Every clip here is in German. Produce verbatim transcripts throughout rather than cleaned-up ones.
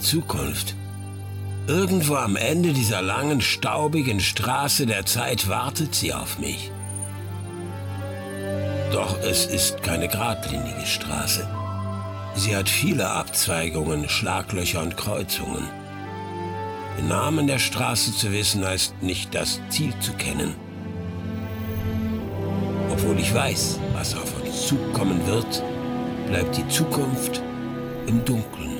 Zukunft. Irgendwo am Ende dieser langen, staubigen Straße der Zeit wartet sie auf mich. Doch es ist keine geradlinige Straße. Sie hat viele Abzweigungen, Schlaglöcher und Kreuzungen. Den Namen der Straße zu wissen, heißt nicht das Ziel zu kennen. Obwohl ich weiß, was auf uns zukommen wird, bleibt die Zukunft im Dunkeln.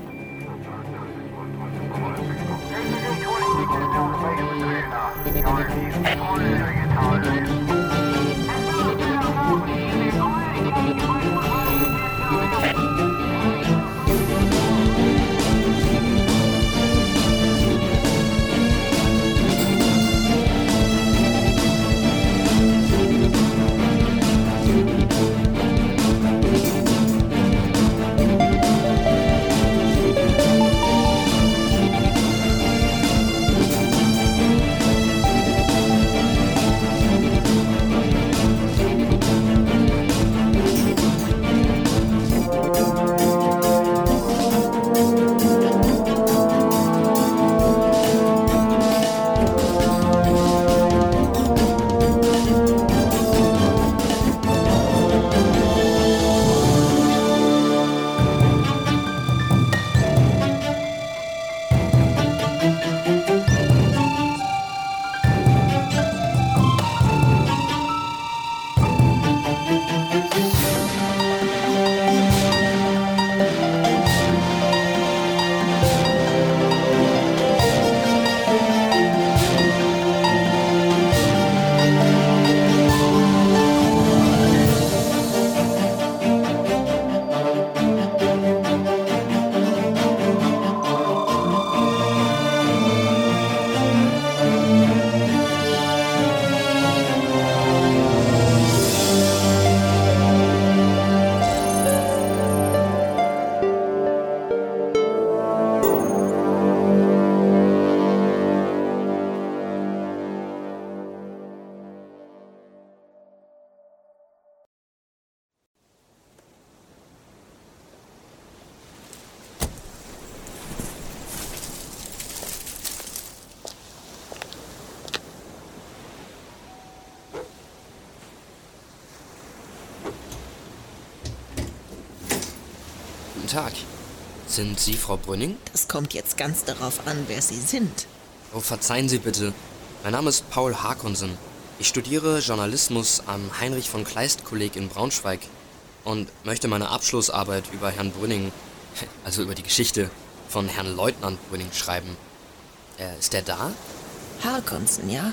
Guten Tag. Sind Sie Frau Brünning? Das kommt jetzt ganz darauf an, wer Sie sind. Oh, verzeihen Sie bitte. Mein Name ist Paul Hakonsen. Ich studiere Journalismus am Heinrich von Kleist Kolleg in Braunschweig und möchte meine Abschlussarbeit über Herrn Brünning, also über die Geschichte von Herrn Leutnant Brünning schreiben. Äh, ist der da? Hakonsen, ja?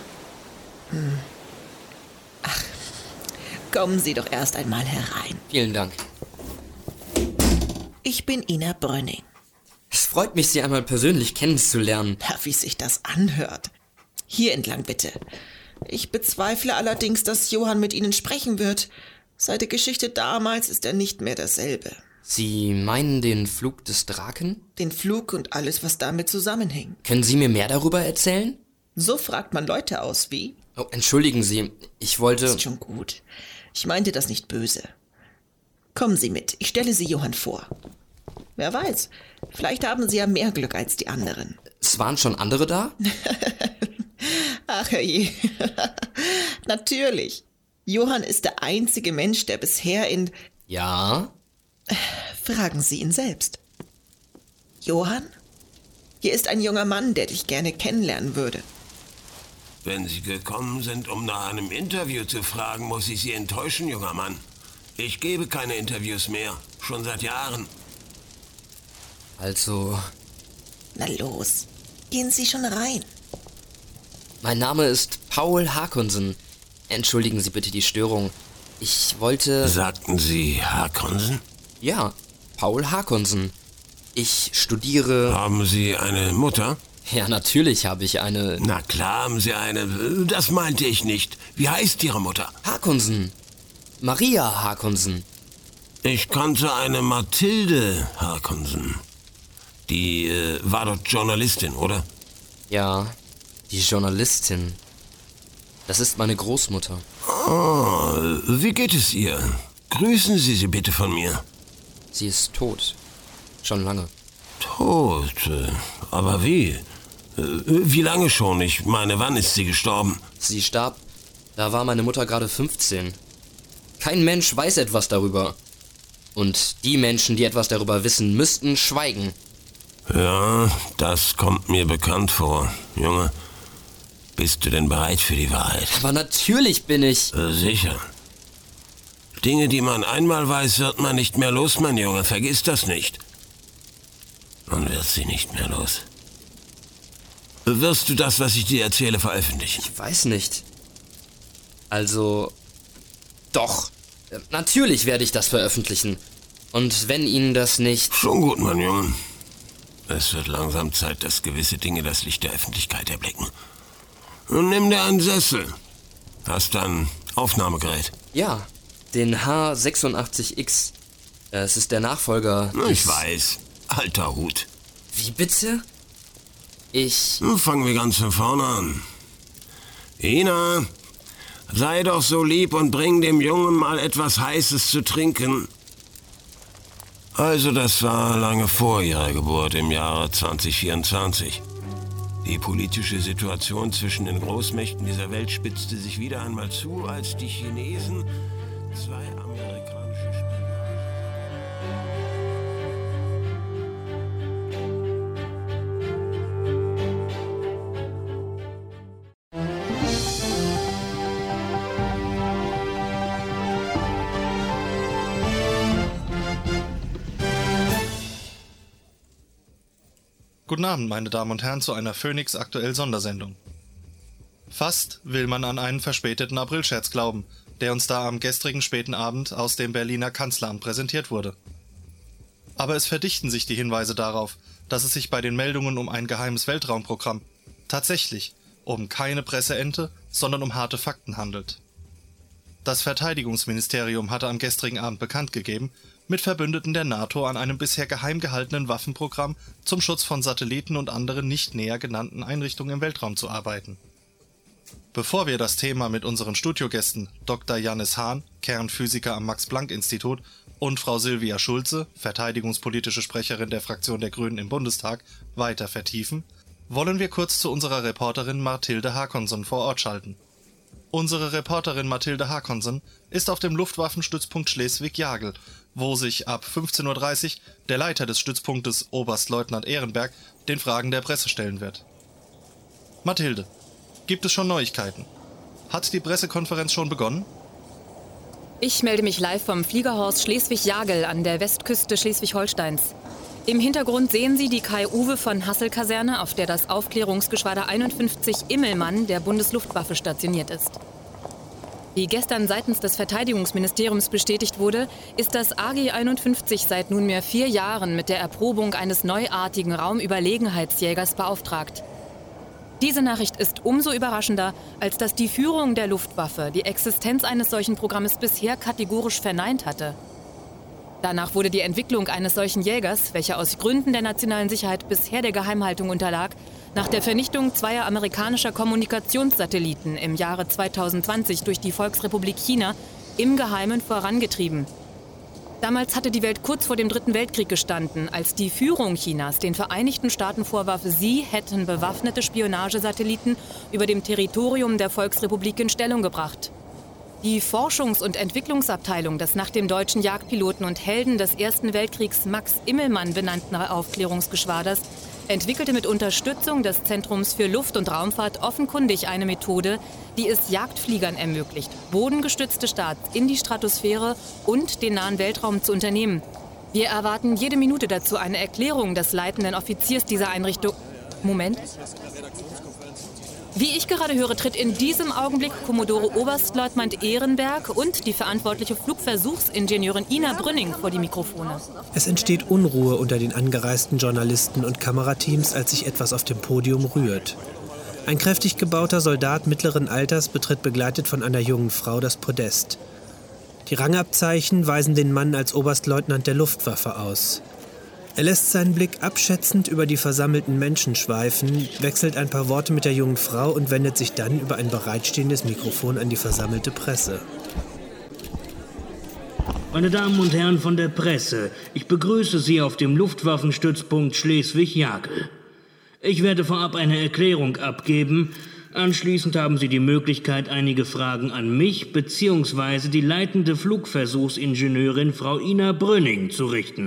Hm. Ach, kommen Sie doch erst einmal herein. Vielen Dank. Ich bin Ina Brünning. Es freut mich, Sie einmal persönlich kennenzulernen. Na, wie sich das anhört. Hier entlang bitte. Ich bezweifle allerdings, dass Johann mit Ihnen sprechen wird. Seit der Geschichte damals ist er nicht mehr derselbe. Sie meinen den Flug des Draken? Den Flug und alles, was damit zusammenhängt. Können Sie mir mehr darüber erzählen? So fragt man Leute aus, wie? Oh, entschuldigen Sie, ich wollte... Ist schon gut. Ich meinte das nicht böse. Kommen Sie mit, ich stelle Sie Johann vor. Wer weiß, vielleicht haben Sie ja mehr Glück als die anderen. Es waren schon andere da? Ach herrje, natürlich. Johann ist der einzige Mensch, der bisher in... Ja? Fragen Sie ihn selbst. Johann? Hier ist ein junger Mann, der dich gerne kennenlernen würde. Wenn Sie gekommen sind, um nach einem Interview zu fragen, muss ich Sie enttäuschen, junger Mann. Ich gebe keine Interviews mehr, schon seit Jahren. Also... Na los, gehen Sie schon rein. Mein Name ist Paul Hakonsen. Entschuldigen Sie bitte die Störung. Ich wollte... Sagten Sie Hakonsen? Ja, Paul Hakonsen. Ich studiere... Haben Sie eine Mutter? Ja, natürlich habe ich eine... Na klar haben Sie eine. Das meinte ich nicht. Wie heißt Ihre Mutter? Hakonsen. Maria Hakonsen. Ich kannte eine Mathilde Hakonsen. Die äh, war dort Journalistin, oder? Ja, die Journalistin. Das ist meine Großmutter. Oh, wie geht es ihr? Grüßen Sie sie bitte von mir. Sie ist tot. Schon lange. Tot? Aber wie? Wie lange schon? Ich meine, wann ist sie gestorben? Sie starb, da war meine Mutter gerade fünfzehn. Kein Mensch weiß etwas darüber. Und die Menschen, die etwas darüber wissen, müssten schweigen. Ja, das kommt mir bekannt vor. Junge, bist du denn bereit für die Wahrheit? Aber natürlich bin ich. Äh, sicher. Dinge, die man einmal weiß, wird man nicht mehr los, mein Junge. Vergiss das nicht. Man wird sie nicht mehr los. Wirst du das, was ich dir erzähle, veröffentlichen? Ich weiß nicht. Also, doch. Natürlich werde ich das veröffentlichen. Und wenn Ihnen das nicht... Schon gut, mein Junge. Es wird langsam Zeit, dass gewisse Dinge das Licht der Öffentlichkeit erblicken. Und nimm dir einen Sessel. Hast du ein Aufnahmegerät? Ja, den H sechsundachtzig X. Es ist der Nachfolger... Ich weiß. Alter Hut. Wie bitte? Ich... Nun fangen wir ganz von vorne an. Ina, sei doch so lieb und bring dem Jungen mal etwas Heißes zu trinken. Also das war lange vor ihrer Geburt im Jahre zwanzig vierundzwanzig. Die politische Situation zwischen den Großmächten dieser Welt spitzte sich wieder einmal zu, als die Chinesen zwei amerikanische Spionen... Guten Abend, meine Damen und Herren, zu einer Phoenix aktuell Sondersendung. Fast will man an einen verspäteten Aprilscherz glauben, der uns da am gestrigen späten Abend aus dem Berliner Kanzleramt präsentiert wurde. Aber es verdichten sich die Hinweise darauf, dass es sich bei den Meldungen um ein geheimes Weltraumprogramm tatsächlich um keine Presseente, sondern um harte Fakten handelt. Das Verteidigungsministerium hatte am gestrigen Abend bekannt gegeben, mit Verbündeten der NATO an einem bisher geheim gehaltenen Waffenprogramm zum Schutz von Satelliten und anderen nicht näher genannten Einrichtungen im Weltraum zu arbeiten. Bevor wir das Thema mit unseren Studiogästen Doktor Jannis Hahn, Kernphysiker am Max-Planck-Institut, und Frau Silvia Schulze, verteidigungspolitische Sprecherin der Fraktion der Grünen im Bundestag, weiter vertiefen, wollen wir kurz zu unserer Reporterin Mathilde Hakonson vor Ort schalten. Unsere Reporterin Mathilde Hakonson ist auf dem Luftwaffenstützpunkt Schleswig-Jagel, wo sich ab fünfzehn Uhr dreißig der Leiter des Stützpunktes, Oberstleutnant Ehrenberg, den Fragen der Presse stellen wird. Mathilde, gibt es schon Neuigkeiten? Hat die Pressekonferenz schon begonnen? Ich melde mich live vom Fliegerhorst Schleswig-Jagel an der Westküste Schleswig-Holsteins. Im Hintergrund sehen Sie die Kai-Uwe von Hassel-Kaserne, auf der das Aufklärungsgeschwader einundfünfzig Immelmann der Bundesluftwaffe stationiert ist. Wie gestern seitens des Verteidigungsministeriums bestätigt wurde, ist das A G einundfünfzig seit nunmehr vier Jahren mit der Erprobung eines neuartigen Raumüberlegenheitsjägers beauftragt. Diese Nachricht ist umso überraschender, als dass die Führung der Luftwaffe die Existenz eines solchen Programmes bisher kategorisch verneint hatte. Danach wurde die Entwicklung eines solchen Jägers, welcher aus Gründen der nationalen Sicherheit bisher der Geheimhaltung unterlag, nach der Vernichtung zweier amerikanischer Kommunikationssatelliten im Jahre zweitausendzwanzig durch die Volksrepublik China im Geheimen vorangetrieben. Damals hatte die Welt kurz vor dem Dritten Weltkrieg gestanden, als die Führung Chinas den Vereinigten Staaten vorwarf, sie hätten bewaffnete Spionagesatelliten über dem Territorium der Volksrepublik in Stellung gebracht. Die Forschungs- und Entwicklungsabteilung des nach dem deutschen Jagdpiloten und Helden des Ersten Weltkriegs Max Immelmann benannten Aufklärungsgeschwaders entwickelte mit Unterstützung des Zentrums für Luft- und Raumfahrt offenkundig eine Methode, die es Jagdfliegern ermöglicht, bodengestützte Starts in die Stratosphäre und den nahen Weltraum zu unternehmen. Wir erwarten jede Minute dazu eine Erklärung des leitenden Offiziers dieser Einrichtung. Moment. Wie ich gerade höre, tritt in diesem Augenblick Kommodore Oberstleutnant Ehrenberg und die verantwortliche Flugversuchsingenieurin Ina Brünning vor die Mikrofone. Es entsteht Unruhe unter den angereisten Journalisten und Kamerateams, als sich etwas auf dem Podium rührt. Ein kräftig gebauter Soldat mittleren Alters betritt begleitet von einer jungen Frau das Podest. Die Rangabzeichen weisen den Mann als Oberstleutnant der Luftwaffe aus. Er lässt seinen Blick abschätzend über die versammelten Menschen schweifen, wechselt ein paar Worte mit der jungen Frau und wendet sich dann über ein bereitstehendes Mikrofon an die versammelte Presse. Meine Damen und Herren von der Presse, ich begrüße Sie auf dem Luftwaffenstützpunkt Schleswig-Jagel. Ich werde vorab eine Erklärung abgeben. Anschließend haben Sie die Möglichkeit, einige Fragen an mich bzw. die leitende Flugversuchsingenieurin Frau Ina Brünning zu richten.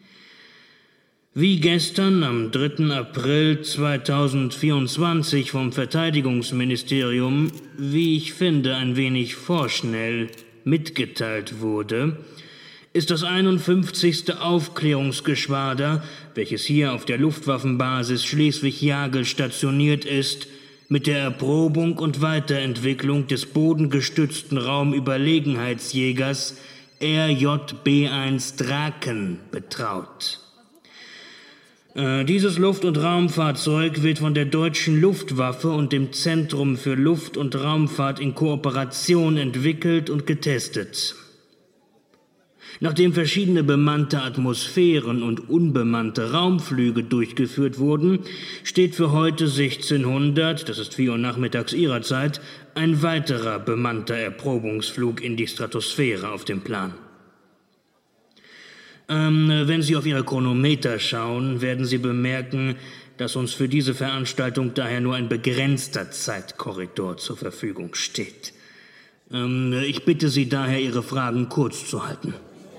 Wie gestern am dritten April zweitausendvierundzwanzig vom Verteidigungsministerium, wie ich finde, ein wenig vorschnell mitgeteilt wurde, ist das einundfünfzigste Aufklärungsgeschwader, welches hier auf der Luftwaffenbasis Schleswig-Jagel stationiert ist, mit der Erprobung und Weiterentwicklung des bodengestützten Raumüberlegenheitsjägers R J B eins Draken betraut. Äh, dieses Luft- und Raumfahrzeug wird von der Deutschen Luftwaffe und dem Zentrum für Luft- und Raumfahrt in Kooperation entwickelt und getestet. Nachdem verschiedene bemannte Atmosphären und unbemannte Raumflüge durchgeführt wurden, steht für heute sechzehnhundert, das ist vier Uhr nachmittags Ihrer Zeit, ein weiterer bemannter Erprobungsflug in die Stratosphäre auf dem Plan. Ähm, wenn Sie auf Ihre Chronometer schauen, werden Sie bemerken, dass uns für diese Veranstaltung daher nur ein begrenzter Zeitkorridor zur Verfügung steht. Ähm, ich bitte Sie daher, Ihre Fragen kurz zu halten.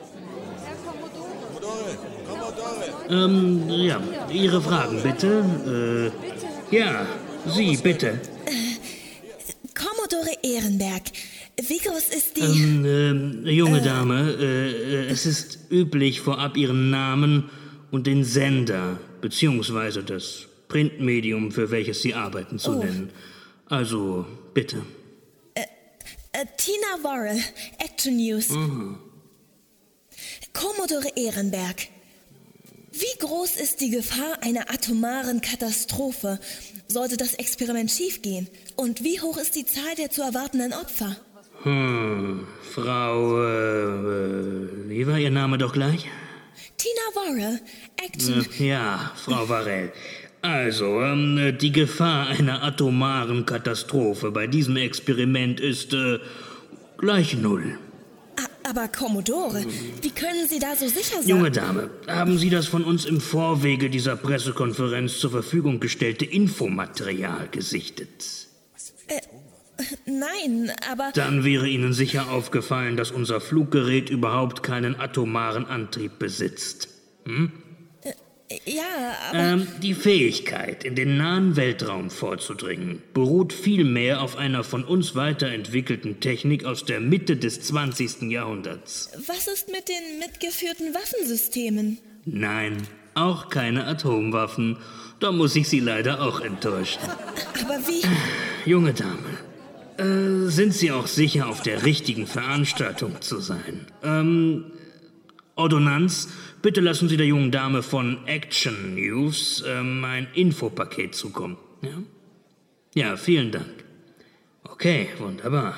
Ähm, ja, Ihre Fragen bitte. Äh, ja, Sie bitte. Äh, Commodore Ehrenberg, wie groß ist die... Ähm, äh, junge äh, Dame, äh, es ist üblich, vorab Ihren Namen und den Sender, beziehungsweise das Printmedium, für welches Sie arbeiten, zu oh. nennen. Also, bitte. Äh, äh, Tina Worrell, Action News. Mhm. Commodore Ehrenberg, wie groß ist die Gefahr einer atomaren Katastrophe, sollte das Experiment schiefgehen? Und wie hoch ist die Zahl der zu erwartenden Opfer? Hm, Frau, äh, wie war Ihr Name doch gleich? Tina Worrell, Action... Ja, Frau Worrell. Also, ähm, die Gefahr einer atomaren Katastrophe bei diesem Experiment ist, äh, gleich null. Aber Commodore, wie können Sie da so sicher sein? Junge Dame, haben Sie das von uns im Vorwege dieser Pressekonferenz zur Verfügung gestellte Infomaterial gesichtet? Äh, nein, aber... Dann wäre Ihnen sicher aufgefallen, dass unser Fluggerät überhaupt keinen atomaren Antrieb besitzt. Hm? Ja, aber... Ähm, die Fähigkeit, in den nahen Weltraum vorzudringen, beruht vielmehr auf einer von uns weiterentwickelten Technik aus der Mitte des zwanzigsten Jahrhunderts. Was ist mit den mitgeführten Waffensystemen? Nein, auch keine Atomwaffen. Da muss ich Sie leider auch enttäuschen. Aber wie... Junge Dame, äh, sind Sie auch sicher, auf der richtigen Veranstaltung zu sein? Ähm, Ordonnanz... Bitte lassen Sie der jungen Dame von Action News ähm, ein Infopaket zukommen. Ja? Ja, vielen Dank. Okay, wunderbar.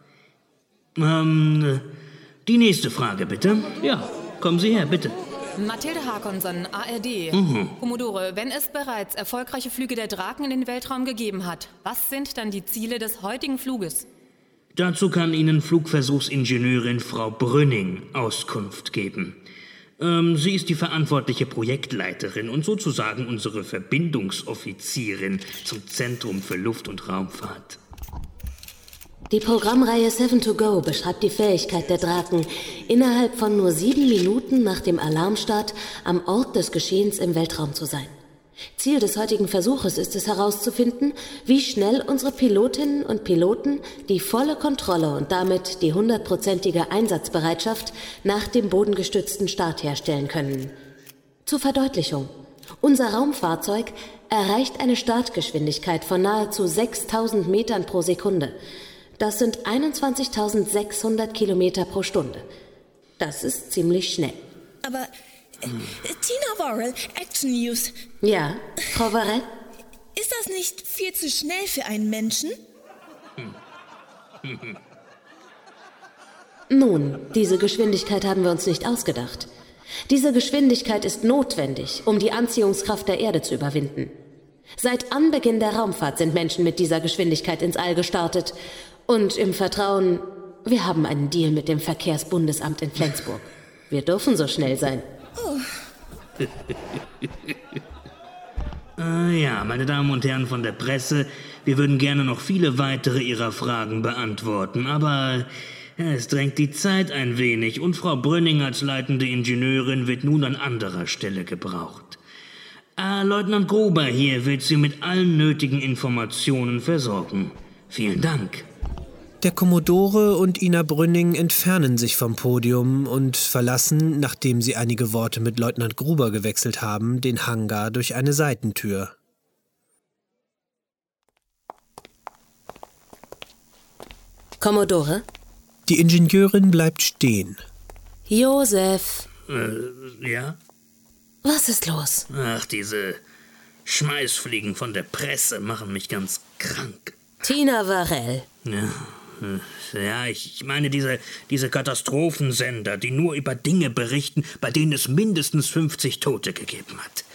Ähm, die nächste Frage, bitte. Ja, kommen Sie her, bitte. Mathilde Hakonson, A R D. Mhm. Commodore, wenn es bereits erfolgreiche Flüge der Draken in den Weltraum gegeben hat, was sind dann die Ziele des heutigen Fluges? Dazu kann Ihnen Flugversuchsingenieurin Frau Brünning Auskunft geben. Ähm, sie ist die verantwortliche Projektleiterin und sozusagen unsere Verbindungsoffizierin zum Zentrum für Luft- und Raumfahrt. Die Programmreihe Seven to Go beschreibt die Fähigkeit der Draken, innerhalb von nur sieben Minuten nach dem Alarmstart am Ort des Geschehens im Weltraum zu sein. Ziel des heutigen Versuches ist es herauszufinden, wie schnell unsere Pilotinnen und Piloten die volle Kontrolle und damit die hundertprozentige Einsatzbereitschaft nach dem bodengestützten Start herstellen können. Zur Verdeutlichung: Unser Raumfahrzeug erreicht eine Startgeschwindigkeit von nahezu sechstausend Metern pro Sekunde. Das sind einundzwanzigtausendsechshundert Kilometer pro Stunde. Das ist ziemlich schnell. Aber... Äh, Tina Worrell, Action News. Ja, Frau Worrell? Ist das nicht viel zu schnell für einen Menschen? Nun, diese Geschwindigkeit haben wir uns nicht ausgedacht. Diese Geschwindigkeit ist notwendig, um die Anziehungskraft der Erde zu überwinden. Seit Anbeginn der Raumfahrt sind Menschen mit dieser Geschwindigkeit ins All gestartet und im Vertrauen, Wir haben einen Deal mit dem Verkehrsbundesamt in Flensburg. Wir dürfen so schnell sein. Oh. äh, ja, meine Damen und Herren von der Presse, wir würden gerne noch viele weitere Ihrer Fragen beantworten, aber ja, es drängt die Zeit ein wenig und Frau Brünning als leitende Ingenieurin wird nun an anderer Stelle gebraucht. Äh, Leutnant Gruber hier wird Sie mit allen nötigen Informationen versorgen. Vielen Dank. Der Kommodore und Ina Brünning entfernen sich vom Podium und verlassen, nachdem sie einige Worte mit Leutnant Gruber gewechselt haben, den Hangar durch eine Seitentür. Kommodore? Die Ingenieurin bleibt stehen. Josef. Äh, ja? Was ist los? Ach, diese Schmeißfliegen von der Presse machen mich ganz krank. Tina Varell. Ja. Ja, ich meine diese, diese Katastrophensender, die nur über Dinge berichten, bei denen es mindestens fünfzig Tote gegeben hat.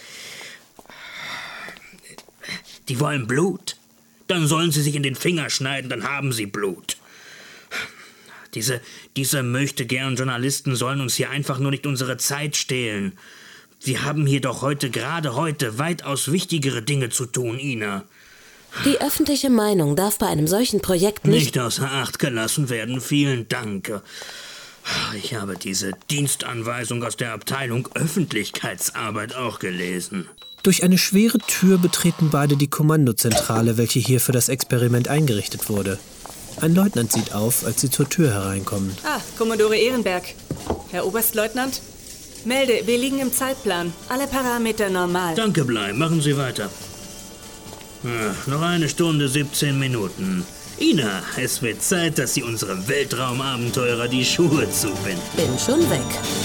Die wollen Blut. Dann sollen sie sich in den Finger schneiden, dann haben sie Blut. Diese, diese möchtegern Journalisten sollen uns hier einfach nur nicht unsere Zeit stehlen. Wir haben hier doch heute, gerade heute, weitaus wichtigere Dinge zu tun, Ina. Die öffentliche Meinung darf bei einem solchen Projekt nicht... Nicht außer Acht gelassen werden. Vielen Dank. Ich habe diese Dienstanweisung aus der Abteilung Öffentlichkeitsarbeit auch gelesen. Durch eine schwere Tür betreten beide die Kommandozentrale, welche hier für das Experiment eingerichtet wurde. Ein Leutnant sieht auf, als sie zur Tür hereinkommen. Ah, Kommodore Ehrenberg. Herr Oberstleutnant? Melde, wir liegen im Zeitplan. Alle Parameter normal. Danke, Blei. Machen Sie weiter. Ach, noch eine Stunde, siebzehn Minuten. Ina, es wird Zeit, dass Sie unserem Weltraumabenteurer die Schuhe zubinden. Bin schon weg.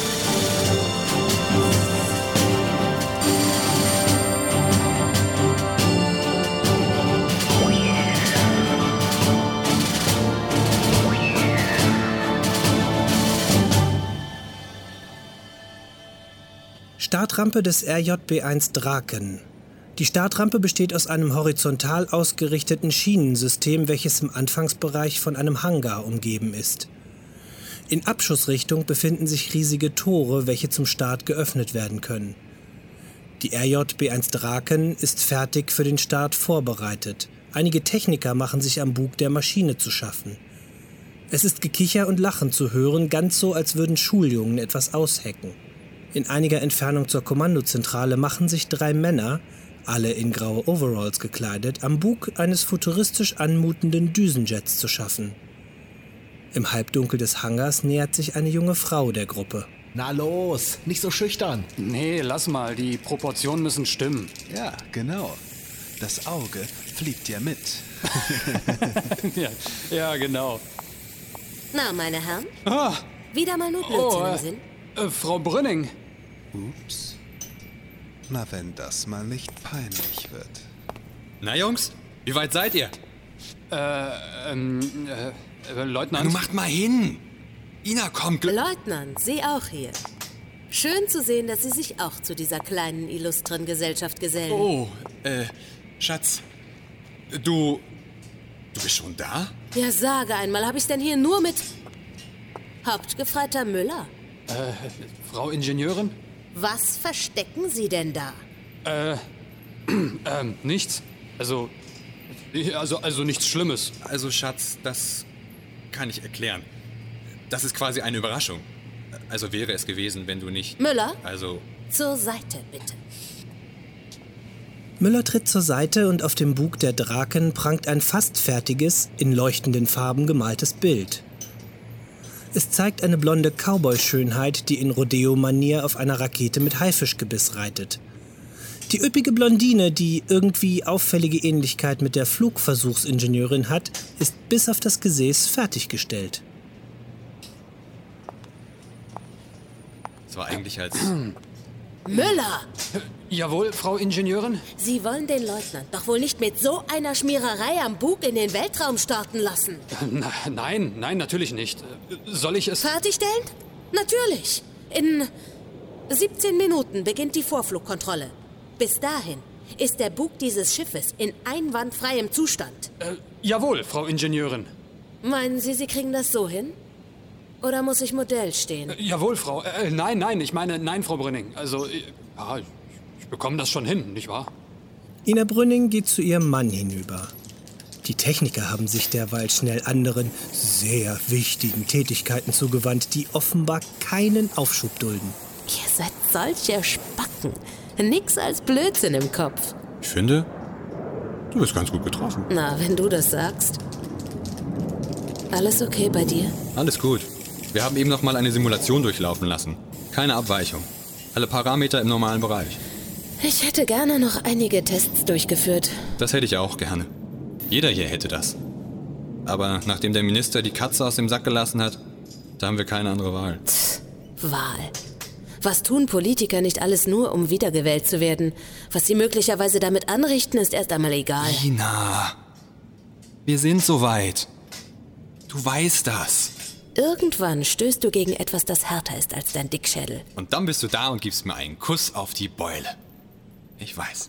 Startrampe des R J B eins Draken. Die Startrampe besteht aus einem horizontal ausgerichteten Schienensystem, welches im Anfangsbereich von einem Hangar umgeben ist. In Abschussrichtung befinden sich riesige Tore, welche zum Start geöffnet werden können. Die R J B eins Draken ist fertig für den Start vorbereitet. Einige Techniker machen sich am Bug der Maschine zu schaffen. Es ist Gekicher und Lachen zu hören, ganz so, als würden Schuljungen etwas aushecken. In einiger Entfernung zur Kommandozentrale machen sich drei Männer, alle in graue Overalls gekleidet, am Bug eines futuristisch anmutenden Düsenjets zu schaffen. Im Halbdunkel des Hangars nähert sich eine junge Frau der Gruppe. Na los, nicht so schüchtern. Nee, lass mal, die Proportionen müssen stimmen. Ja, genau. Das Auge fliegt ja mit. ja, ja, genau. Na, meine Herren? Ah. Wieder mal nur Blödsinn oh, äh, im Sinn? Äh, Frau Brünning. Ups. Na, wenn das mal nicht peinlich wird. Na, Jungs, wie weit seid ihr? Äh, ähm, äh, Leutnant. Na, macht mal hin. Ina, komm. Leutnant, Sie auch hier. Schön zu sehen, dass Sie sich auch zu dieser kleinen, illustren Gesellschaft gesellen. Oh, äh, Schatz, du, du bist schon da? Ja, sage einmal, habe ich's denn hier nur mit Hauptgefreiter Müller? Äh, Frau Ingenieurin? Was verstecken Sie denn da? Äh, ähm, nichts. Also, also, also nichts Schlimmes. Also, Schatz, das kann ich erklären. Das ist quasi eine Überraschung. Also wäre es gewesen, wenn du nicht... Müller? Also... Zur Seite, bitte. Müller tritt zur Seite und auf dem Bug der Draken prangt ein fast fertiges, in leuchtenden Farben gemaltes Bild. Es zeigt eine blonde Cowboy-Schönheit, die in Rodeo-Manier auf einer Rakete mit Haifischgebiss reitet. Die üppige Blondine, die irgendwie auffällige Ähnlichkeit mit der Flugversuchsingenieurin hat, ist bis auf das Gesäß fertiggestellt. Es war eigentlich als... Müller! Jawohl, Frau Ingenieurin? Sie wollen den Leutnant doch wohl nicht mit so einer Schmiererei am Bug in den Weltraum starten lassen. Na, nein, nein, natürlich nicht. Soll ich es... Fertigstellen? Natürlich. In siebzehn Minuten beginnt die Vorflugkontrolle. Bis dahin ist der Bug dieses Schiffes in einwandfreiem Zustand. Äh, jawohl, Frau Ingenieurin. Meinen Sie, Sie kriegen das so hin? Oder muss ich Modell stehen? Äh, jawohl, Frau. Äh, nein, nein, ich meine, nein, Frau Brünning. Also, äh, ja, ich, ich bekomme das schon hin, nicht wahr? Ina Brünning geht zu ihrem Mann hinüber. Die Techniker haben sich derweil schnell anderen, sehr wichtigen Tätigkeiten zugewandt, die offenbar keinen Aufschub dulden. Ihr seid solche Spacken. Nix als Blödsinn im Kopf. Ich finde, du bist ganz gut getroffen. Na, wenn du das sagst. Alles okay bei dir? Alles gut. Wir haben eben noch mal eine Simulation durchlaufen lassen. Keine Abweichung. Alle Parameter im normalen Bereich. Ich hätte gerne noch einige Tests durchgeführt. Das hätte ich auch gerne. Jeder hier hätte das. Aber nachdem der Minister die Katze aus dem Sack gelassen hat, da haben wir keine andere Wahl. Tch, Wahl. Was tun Politiker nicht alles nur, um wiedergewählt zu werden? Was sie möglicherweise damit anrichten, ist erst einmal egal. Ina, wir sind soweit. Du weißt das. Irgendwann stößt du gegen etwas, das härter ist als dein Dickschädel. Und dann bist du da und gibst mir einen Kuss auf die Beule. Ich weiß.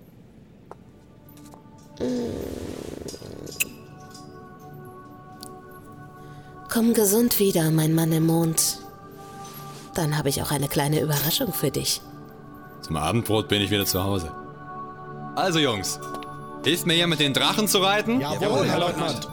Komm gesund wieder, mein Mann im Mond. Dann habe ich auch eine kleine Überraschung für dich. Zum Abendbrot bin ich wieder zu Hause. Also Jungs, hilft mir hier mit den Drachen zu reiten? Jawohl, Herr Leutnant.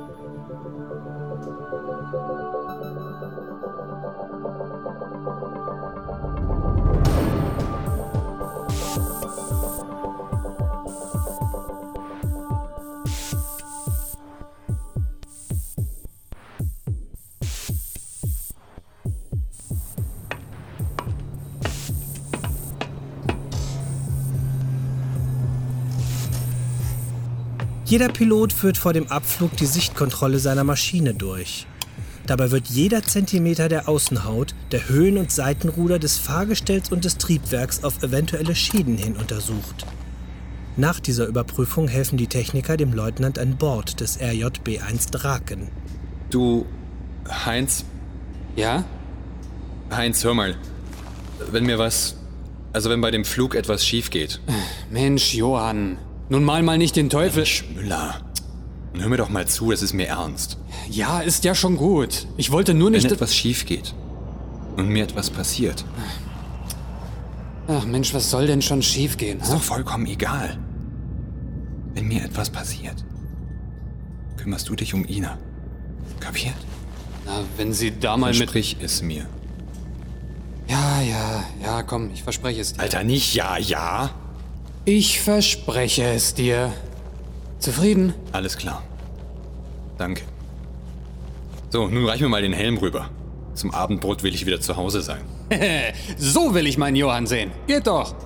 Jeder Pilot führt vor dem Abflug die Sichtkontrolle seiner Maschine durch. Dabei wird jeder Zentimeter der Außenhaut, der Höhen- und Seitenruder des Fahrgestells und des Triebwerks auf eventuelle Schäden hin untersucht. Nach dieser Überprüfung helfen die Techniker dem Leutnant an Bord des R J B eins Draken. Du, Heinz? Ja? Heinz, hör mal. Wenn mir was... Also wenn bei dem Flug etwas schief geht. Mensch, Johann. Nun mal mal nicht den Teufel... Mensch, Müller. Hör mir doch mal zu, das ist mir ernst. Ja, ist ja schon gut. Ich wollte nur nicht... Wenn etwas schief geht und mir etwas passiert... Ach Mensch, was soll denn schon schief gehen? Ist doch vollkommen egal. Wenn mir etwas passiert, kümmerst du dich um Ina. Kapiert? Na, wenn sie da mal mit... Versprich es mir. Ja, ja, ja, komm, ich verspreche es dir. Alter, nicht ja, ja. Ich verspreche es dir. Zufrieden? Alles klar. Danke. So, nun reich mir mal den Helm rüber. Zum Abendbrot will ich wieder zu Hause sein. So will ich meinen Johann sehen. Geht doch.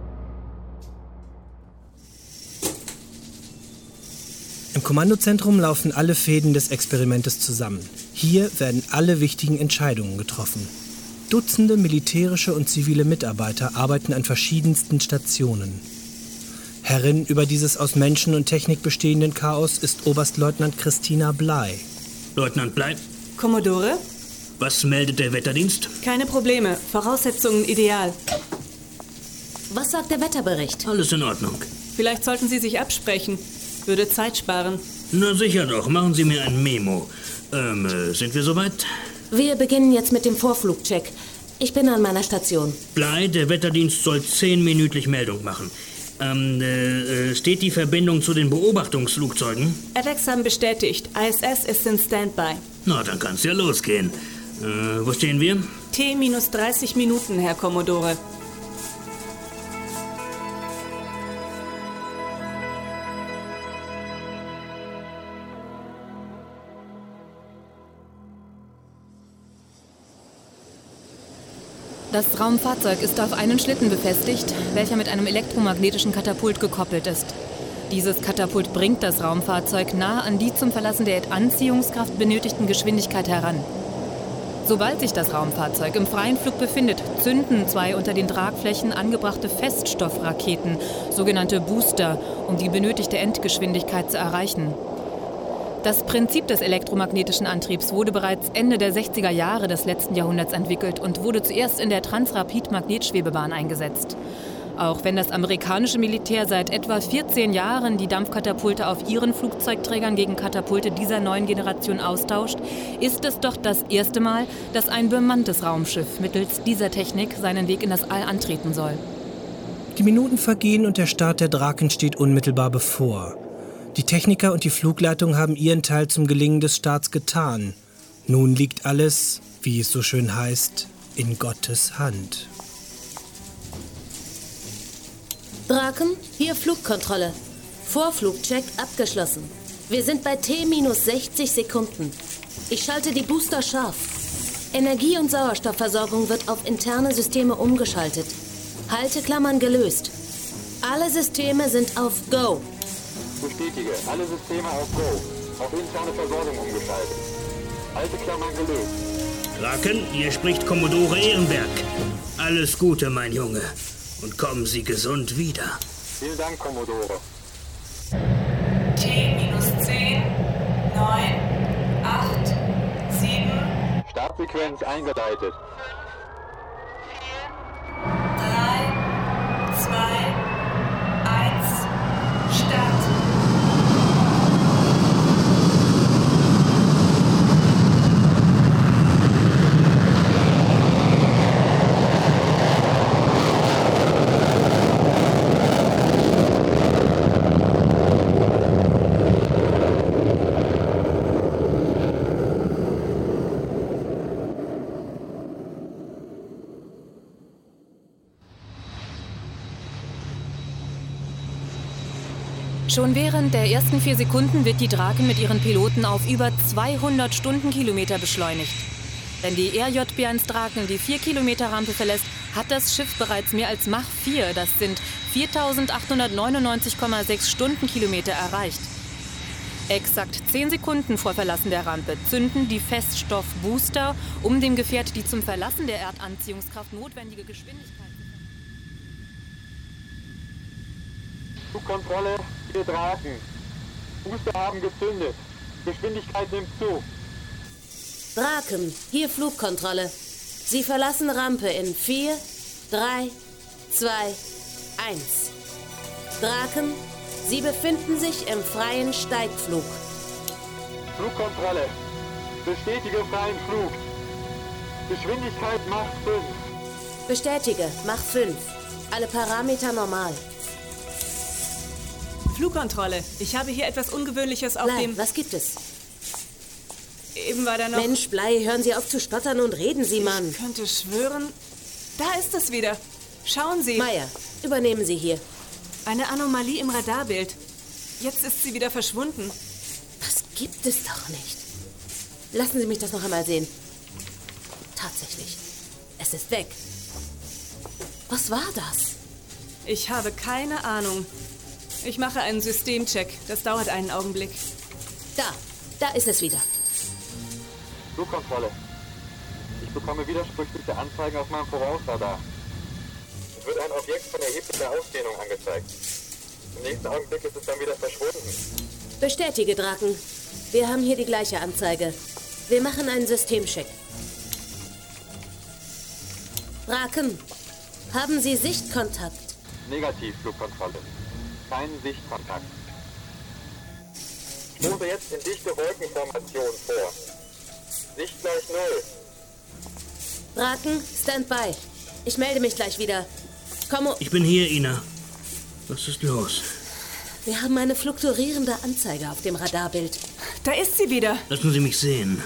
Im Kommandozentrum laufen alle Fäden des Experimentes zusammen. Hier werden alle wichtigen Entscheidungen getroffen. Dutzende militärische und zivile Mitarbeiter arbeiten an verschiedensten Stationen. Herrin über dieses aus Menschen und Technik bestehenden Chaos ist Oberstleutnant Christina Blei. Leutnant Blei? Kommodore? Was meldet der Wetterdienst? Keine Probleme. Voraussetzungen ideal. Was sagt der Wetterbericht? Alles in Ordnung. Vielleicht sollten Sie sich absprechen. Würde Zeit sparen. Na sicher doch. Machen Sie mir ein Memo. Ähm, äh, sind wir soweit? Wir beginnen jetzt mit dem Vorflugcheck. Ich bin an meiner Station. Blei, der Wetterdienst soll zehnminütlich Meldung machen. Ähm, äh, steht die Verbindung zu den Beobachtungsflugzeugen? Alex haben bestätigt. I S S ist in Standby. Na, dann kann's ja losgehen. Äh, wo stehen wir? T minus dreißig Minuten, Herr Kommodore. Das Raumfahrzeug ist auf einen Schlitten befestigt, welcher mit einem elektromagnetischen Katapult gekoppelt ist. Dieses Katapult bringt das Raumfahrzeug nahe an die zum Verlassen der Anziehungskraft benötigten Geschwindigkeit heran. Sobald sich das Raumfahrzeug im freien Flug befindet, zünden zwei unter den Tragflächen angebrachte Feststoffraketen, sogenannte Booster, um die benötigte Endgeschwindigkeit zu erreichen. Das Prinzip des elektromagnetischen Antriebs wurde bereits Ende der sechziger Jahre des letzten Jahrhunderts entwickelt und wurde zuerst in der Transrapid-Magnetschwebebahn eingesetzt. Auch wenn das amerikanische Militär seit etwa vierzehn Jahren die Dampfkatapulte auf ihren Flugzeugträgern gegen Katapulte dieser neuen Generation austauscht, ist es doch das erste Mal, dass ein bemanntes Raumschiff mittels dieser Technik seinen Weg in das All antreten soll. Die Minuten vergehen und der Start der Draken steht unmittelbar bevor. Die Techniker und die Flugleitung haben ihren Teil zum Gelingen des Starts getan. Nun liegt alles, wie es so schön heißt, in Gottes Hand. Draken, hier Flugkontrolle. Vorflugcheck abgeschlossen. Wir sind bei T minus sechzig Sekunden. Ich schalte die Booster scharf. Energie- und Sauerstoffversorgung wird auf interne Systeme umgeschaltet. Halteklammern gelöst. Alle Systeme sind auf Go. Bestätige, alle Systeme auf Go. Auf interne Versorgung umgeschaltet. Halteklammern gelöst. Draken, hier spricht Kommodore Ehrenberg. Alles Gute, mein Junge. Und kommen Sie gesund wieder. Vielen Dank, Kommodore. T minus zehn, neun, acht, sieben. Startsequenz eingeleitet. drei, zwei, eins, Start. Schon während der ersten vier Sekunden wird die Draken mit ihren Piloten auf über zweihundert Stundenkilometer beschleunigt. Wenn die R J B eins Draken die vier Kilometer Rampe verlässt, hat das Schiff bereits mehr als Mach vier, das sind viertausendachthundertneunundneunzig Komma sechs Stundenkilometer erreicht. Exakt zehn Sekunden vor Verlassen der Rampe zünden die Feststoffbooster, um dem Gefährt die zum Verlassen der Erdanziehungskraft notwendige Geschwindigkeit Flugkontrolle, vier Draken. Booster haben gezündet. Geschwindigkeit nimmt zu. Draken, hier Flugkontrolle. Sie verlassen Rampe in vier, drei, zwei, eins. Draken, Sie befinden sich im freien Steigflug. Flugkontrolle. Bestätige freien Flug. Geschwindigkeit Mach fünf. Bestätige, Mach fünf. Alle Parameter normal. Flugkontrolle. Ich habe hier etwas Ungewöhnliches auf Blei, dem... was gibt es? Eben war da noch... Mensch, Blei, hören Sie auf zu stottern und reden Sie, Mann. Ich könnte schwören... Da ist es wieder. Schauen Sie. Meier, übernehmen Sie hier. Eine Anomalie im Radarbild. Jetzt ist sie wieder verschwunden. Das gibt es doch nicht. Lassen Sie mich das noch einmal sehen. Tatsächlich. Es ist weg. Was war das? Ich habe keine Ahnung. Ich mache einen Systemcheck. Das dauert einen Augenblick. Da, da ist es wieder. Flugkontrolle. Ich bekomme widersprüchliche Anzeigen aus meinem Vorausradar. Es wird ein Objekt von erheblicher Ausdehnung angezeigt. Im nächsten Augenblick ist es dann wieder verschwunden. Bestätige, Draken. Wir haben hier die gleiche Anzeige. Wir machen einen Systemcheck. Draken, haben Sie Sichtkontakt? Negativ, Flugkontrolle. Kein Sichtkontakt. Ich stoße jetzt in dichte Wolkenformation vor. Sicht gleich null. Draken, Standby. Ich melde mich gleich wieder. Kommo. Ich bin hier, Ina. Was ist los? Wir haben eine fluktuierende Anzeige auf dem Radarbild. Da ist sie wieder. Lassen Sie mich sehen.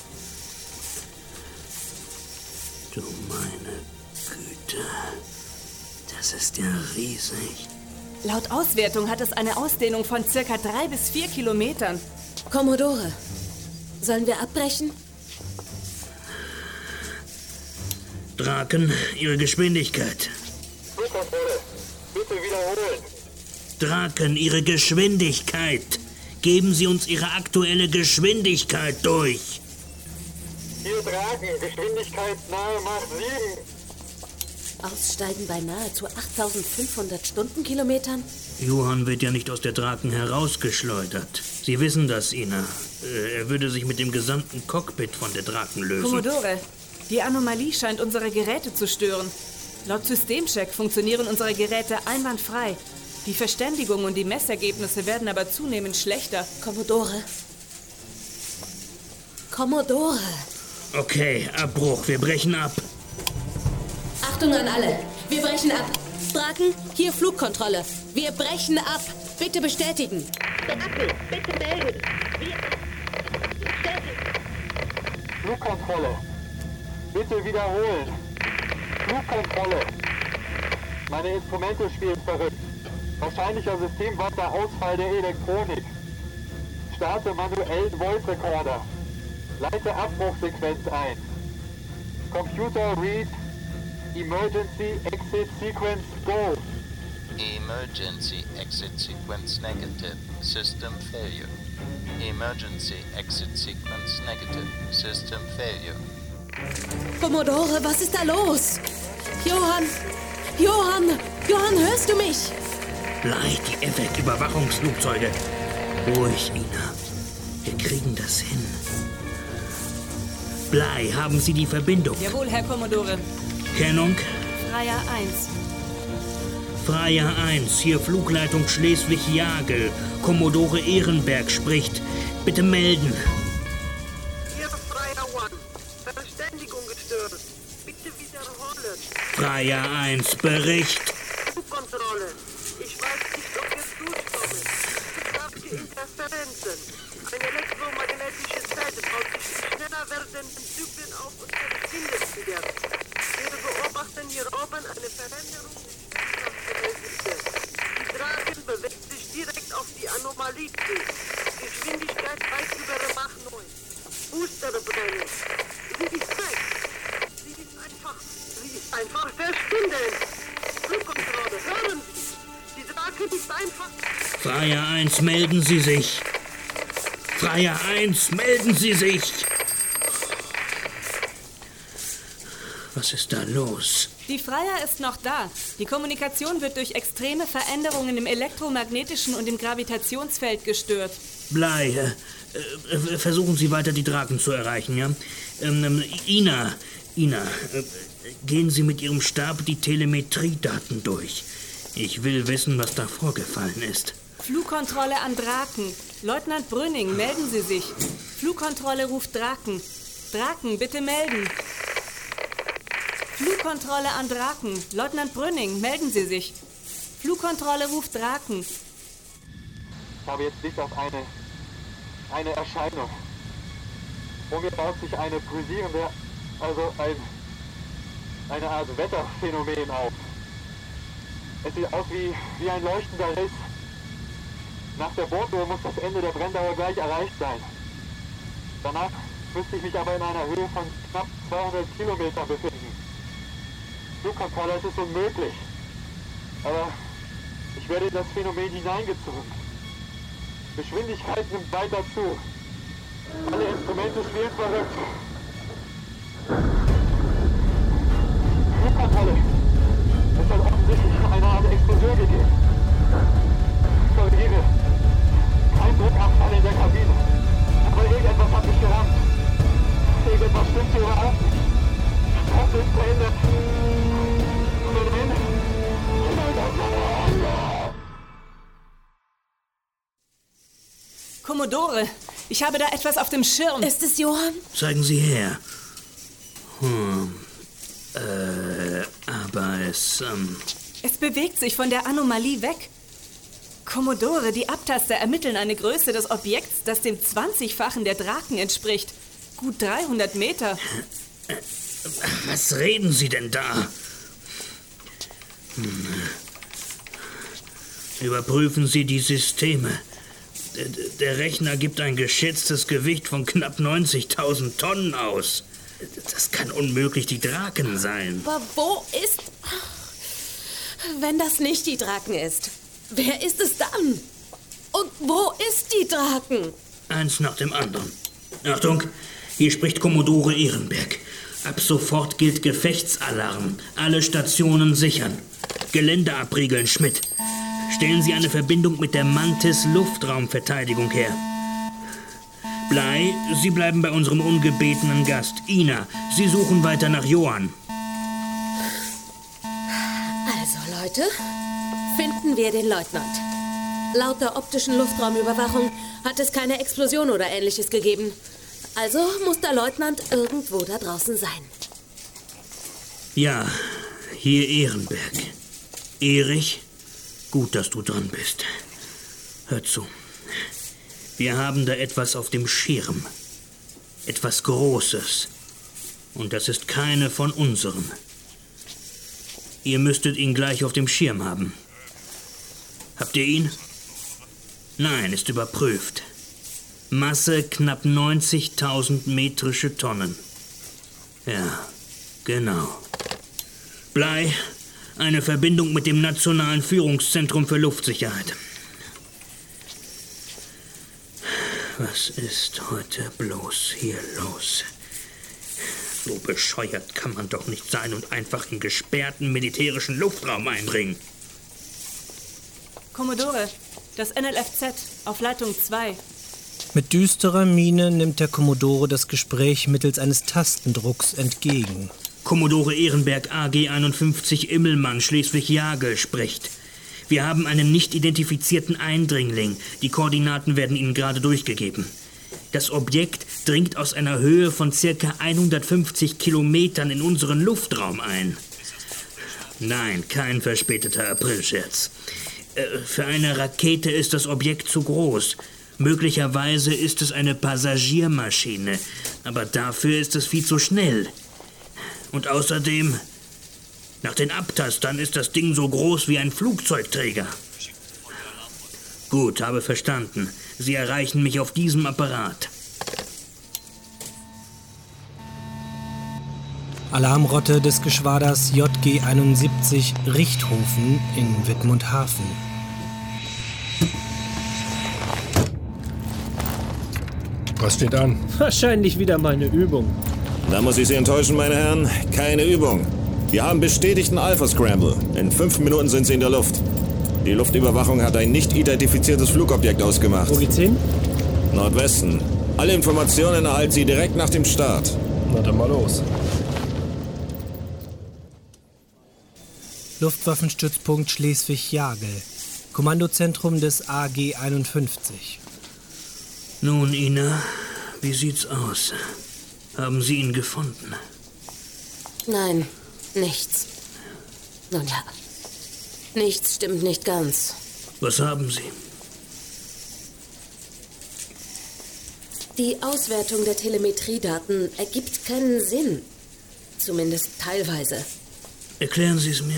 Du meine Güte. Das ist ja riesig. Laut Auswertung hat es eine Ausdehnung von circa drei bis vier Kilometern. Kommodore, sollen wir abbrechen? Draken, Ihre Geschwindigkeit. Flugkontrolle, bitte wiederholen. Draken, Ihre Geschwindigkeit. Geben Sie uns Ihre aktuelle Geschwindigkeit durch. Hier Draken, Geschwindigkeit nahe Mach sieben. Aussteigen bei nahezu achttausendfünfhundert Stundenkilometern? Johann wird ja nicht aus der Draken herausgeschleudert. Sie wissen das, Ina. Äh, er würde sich mit dem gesamten Cockpit von der Draken lösen. Kommodore, die Anomalie scheint unsere Geräte zu stören. Laut Systemcheck funktionieren unsere Geräte einwandfrei. Die Verständigung und die Messergebnisse werden aber zunehmend schlechter. Commodore. Commodore. Okay, Abbruch. Wir brechen ab. Achtung an alle. Wir brechen ab. Draken, hier Flugkontrolle. Wir brechen ab. Bitte bestätigen. Draken, bitte melden. Wir bestätigen. Flugkontrolle. Bitte wiederholen. Flugkontrolle. Meine Instrumente spielen verrückt. Wahrscheinlicher systemweiter Ausfall der Elektronik. Starte manuell Voice Recorder. Leite Abbruchsequenz ein. Computer read Emergency Exit Sequence Go. Emergency Exit Sequence Negative. System Failure. Emergency Exit Sequence Negative. System Failure. Commodore, was ist da los? Johann! Johann! Johann, hörst du mich? Blei, die E W E C-Überwachungsflugzeuge. Ruhig, Ina. Wir kriegen das hin. Blei, haben Sie die Verbindung? Jawohl, Herr Commodore. Kennung? Freier eins. Freier eins, hier Flugleitung Schleswig-Jagel. Commodore Ehrenberg spricht. Bitte melden. Hier Freier One. Verständigung gestört. Bitte wiederholen. Freier eins, Bericht. Flugkontrolle. Ich weiß nicht, ob wir durchkommen. Starke Interferenzen. Ein elektromagnetisches Feld baut sich in schneller werdenden Zyklen auf und verschwindet wieder. Wir beobachten hier oben eine Veränderung des Schwerkraftverhältnisses. Die Draken bewegt sich direkt auf die Anomalie zu. Geschwindigkeit weit über Mach neun. Boosterbrennung. Sie ist weg. Sie ist einfach... Sie ist einfach verschwunden. Flugkontrolle, hören Sie. Die Drake ist einfach... Freier eins, melden Sie sich. Freier eins, melden Sie sich. Was ist da los? Die Freier ist noch da. Die Kommunikation wird durch extreme Veränderungen im elektromagnetischen und im Gravitationsfeld gestört. Blei, äh, äh, versuchen Sie weiter die Draken zu erreichen, ja? Ähm, Ina, Ina, äh, gehen Sie mit Ihrem Stab die Telemetriedaten durch. Ich will wissen, was da vorgefallen ist. Flugkontrolle an Draken. Leutnant Brünning, melden Sie sich. Flugkontrolle ruft Draken. Draken, bitte melden. Flugkontrolle an Draken. Leutnant Brünning, melden Sie sich. Flugkontrolle ruft Draken. Ich habe jetzt Licht auf eine, eine Erscheinung. Vor mir baut sich eine pulsierende, also ein, eine Art Wetterphänomen auf. Es sieht aus wie, wie ein leuchtender Riss. Nach der Borduhr muss das Ende der Brenndauer gleich erreicht sein. Danach müsste ich mich aber in einer Höhe von knapp zweihundert Kilometern befinden. Flugkontrolle, es ist unmöglich. Aber ich werde in das Phänomen hineingezogen. Geschwindigkeit nimmt weiter zu. Alle Instrumente spielen verrückt. Flugkontrolle. Es hat offensichtlich eine Art Explosion gegeben. Korrigiere. Kein Druckabfall in der Kabine. Aber irgendetwas hat mich gerammt. Irgendetwas stimmt hier überhaupt nicht. Das ist beendet. Commodore, ich habe da etwas auf dem Schirm. Ist es Johann? Zeigen Sie her. Hm. Äh, aber es, ähm... Es bewegt sich von der Anomalie weg. Commodore, die Abtaster ermitteln eine Größe des Objekts, das dem zwanzigfachen der Draken entspricht. Gut dreihundert Meter. Was reden Sie denn da? Hm. Überprüfen Sie die Systeme. Der, der Rechner gibt ein geschätztes Gewicht von knapp neunzigtausend Tonnen aus. Das kann unmöglich die Draken sein. Aber wo ist... Wenn das nicht die Draken ist, wer ist es dann? Und wo ist die Draken? Eins nach dem anderen. Achtung, hier spricht Commodore Ehrenberg. Ab sofort gilt Gefechtsalarm. Alle Stationen sichern. Gelände abriegeln, Schmidt. Stellen Sie eine Verbindung mit der Mantis Luftraumverteidigung her. Blei, Sie bleiben bei unserem ungebetenen Gast. Ina, Sie suchen weiter nach Johann. Also, Leute, finden wir den Leutnant. Laut der optischen Luftraumüberwachung hat es keine Explosion oder Ähnliches gegeben. Also muss der Leutnant irgendwo da draußen sein. Ja, hier Ehrenberg. Erich, gut, dass du dran bist. Hör zu. Wir haben da etwas auf dem Schirm. Etwas Großes. Und das ist keine von unseren. Ihr müsstet ihn gleich auf dem Schirm haben. Habt ihr ihn? Nein, ist überprüft. Masse knapp neunzigtausend metrische Tonnen. Ja, genau. Blei, eine Verbindung mit dem Nationalen Führungszentrum für Luftsicherheit. Was ist heute bloß hier los? So bescheuert kann man doch nicht sein und einfach in gesperrten militärischen Luftraum eindringen. Kommodore, das N L F Z auf Leitung zwei. Mit düsterer Miene nimmt der Kommodore das Gespräch mittels eines Tastendrucks entgegen. Kommodore Ehrenberg A G einundfünfzig Immelmann, Schleswig-Jagel, spricht. Wir haben einen nicht identifizierten Eindringling. Die Koordinaten werden Ihnen gerade durchgegeben. Das Objekt dringt aus einer Höhe von circa hundertfünfzig Kilometern in unseren Luftraum ein. Nein, kein verspäteter Aprilscherz. Äh, für eine Rakete ist das Objekt zu groß. Möglicherweise ist es eine Passagiermaschine, aber dafür ist es viel zu schnell. Und außerdem, nach den Abtastern ist das Ding so groß wie ein Flugzeugträger. Gut, habe verstanden. Sie erreichen mich auf diesem Apparat. Alarmrotte des Geschwaders J G einundsiebzig Richthofen in Wittmundhafen. Was steht an? Wahrscheinlich wieder mal eine Übung. Da muss ich Sie enttäuschen, meine Herren. Keine Übung. Wir haben bestätigten Alpha-Scramble. In fünf Minuten sind Sie in der Luft. Die Luftüberwachung hat ein nicht identifiziertes Flugobjekt ausgemacht. Wo geht's hin? Nordwesten. Alle Informationen erhalten Sie direkt nach dem Start. Na dann mal los. Luftwaffenstützpunkt Schleswig-Jagel. Kommandozentrum des A G einundfünfzig. Nun, Ina, wie sieht's aus? Haben Sie ihn gefunden? Nein, nichts. Nun ja, nichts stimmt nicht ganz. Was haben Sie? Die Auswertung der Telemetriedaten ergibt keinen Sinn. Zumindest teilweise. Erklären Sie es mir.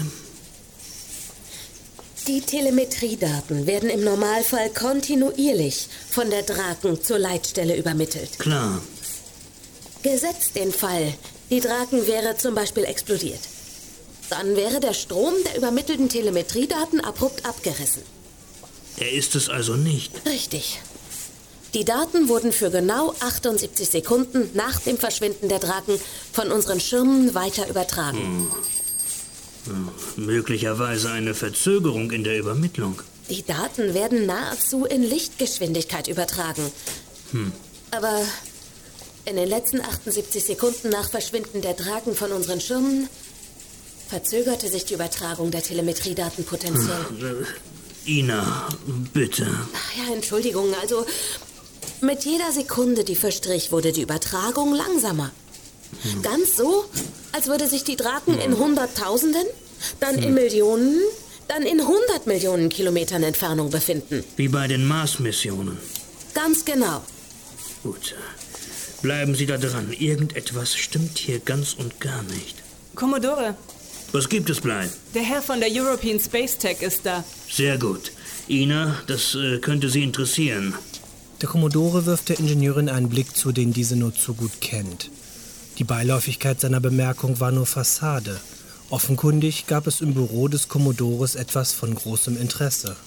Die Telemetriedaten werden im Normalfall kontinuierlich von der Draken zur Leitstelle übermittelt. Klar. Gesetzt den Fall, die Draken wäre zum Beispiel explodiert. Dann wäre der Strom der übermittelten Telemetriedaten abrupt abgerissen. Er ist es also nicht. Richtig. Die Daten wurden für genau achtundsiebzig Sekunden nach dem Verschwinden der Draken von unseren Schirmen weiter übertragen. Hm. Hm. Möglicherweise eine Verzögerung in der Übermittlung. Die Daten werden nahezu in Lichtgeschwindigkeit übertragen. Hm. Aber in den letzten achtundsiebzig Sekunden nach Verschwinden der Draken von unseren Schirmen verzögerte sich die Übertragung der Telemetriedaten potenziell. Hm. Ina, bitte. Ach ja, Entschuldigung, also mit jeder Sekunde, die verstrich, wurde die Übertragung langsamer. Hm. Ganz so, als würde sich die Draken hm. in Hunderttausenden, dann hm. in Millionen, dann in hundert Millionen Kilometern Entfernung befinden. Wie bei den Mars-Missionen. Ganz genau. Gut. Bleiben Sie da dran. Irgendetwas stimmt hier ganz und gar nicht. Kommodore. Was gibt es, Blei? Der Herr von der European Space Tech ist da. Sehr gut. Ina, das äh, könnte Sie interessieren. Der Kommodore wirft der Ingenieurin einen Blick zu, den diese nur zu gut kennt. Die Beiläufigkeit seiner Bemerkung war nur Fassade. Offenkundig gab es im Büro des Kommodores etwas von großem Interesse.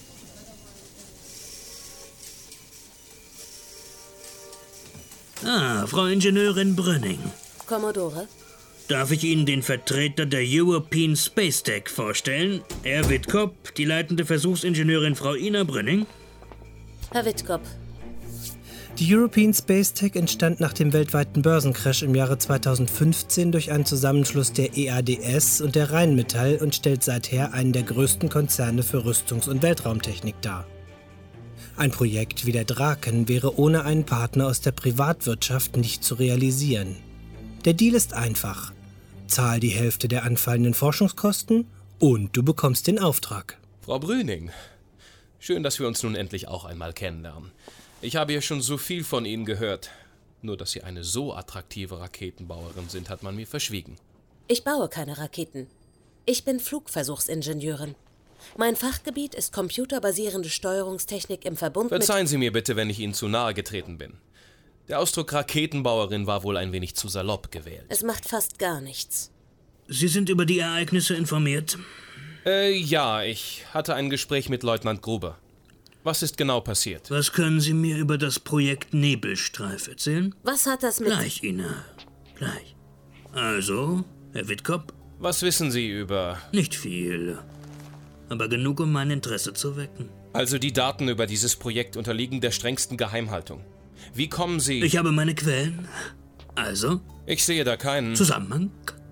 Ah, Frau Ingenieurin Brünning. Kommodore? Darf ich Ihnen den Vertreter der European Space Tech vorstellen? Herr Wittkop, die leitende Versuchsingenieurin Frau Ina Brünning. Herr Wittkop. Die European Space Tech entstand nach dem weltweiten Börsencrash im Jahre zweitausendfünfzehn durch einen Zusammenschluss der E A D S und der Rheinmetall und stellt seither einen der größten Konzerne für Rüstungs- und Weltraumtechnik dar. Ein Projekt wie der Draken wäre ohne einen Partner aus der Privatwirtschaft nicht zu realisieren. Der Deal ist einfach. Zahl die Hälfte der anfallenden Forschungskosten und du bekommst den Auftrag. Frau Brüning, schön, dass wir uns nun endlich auch einmal kennenlernen. Ich habe ja schon so viel von Ihnen gehört. Nur, dass Sie eine so attraktive Raketenbauerin sind, hat man mir verschwiegen. Ich baue keine Raketen. Ich bin Flugversuchsingenieurin. Mein Fachgebiet ist computerbasierende Steuerungstechnik im Verbund mit... Verzeihen Sie mir bitte, wenn ich Ihnen zu nahe getreten bin. Der Ausdruck Raketenbauerin war wohl ein wenig zu salopp gewählt. Es macht fast gar nichts. Sie sind über die Ereignisse informiert? Äh, ja, ich hatte ein Gespräch mit Leutnant Gruber. Was ist genau passiert? Was können Sie mir über das Projekt Nebelstreif erzählen? Was hat das mit... Gleich, Ina. Gleich. Also, Herr Wittkop? Was wissen Sie über... Nicht viel. Aber genug, um mein Interesse zu wecken. Also die Daten über dieses Projekt unterliegen der strengsten Geheimhaltung. Wie kommen Sie... Ich habe meine Quellen. Also? Ich sehe da keinen... Zusammenhang?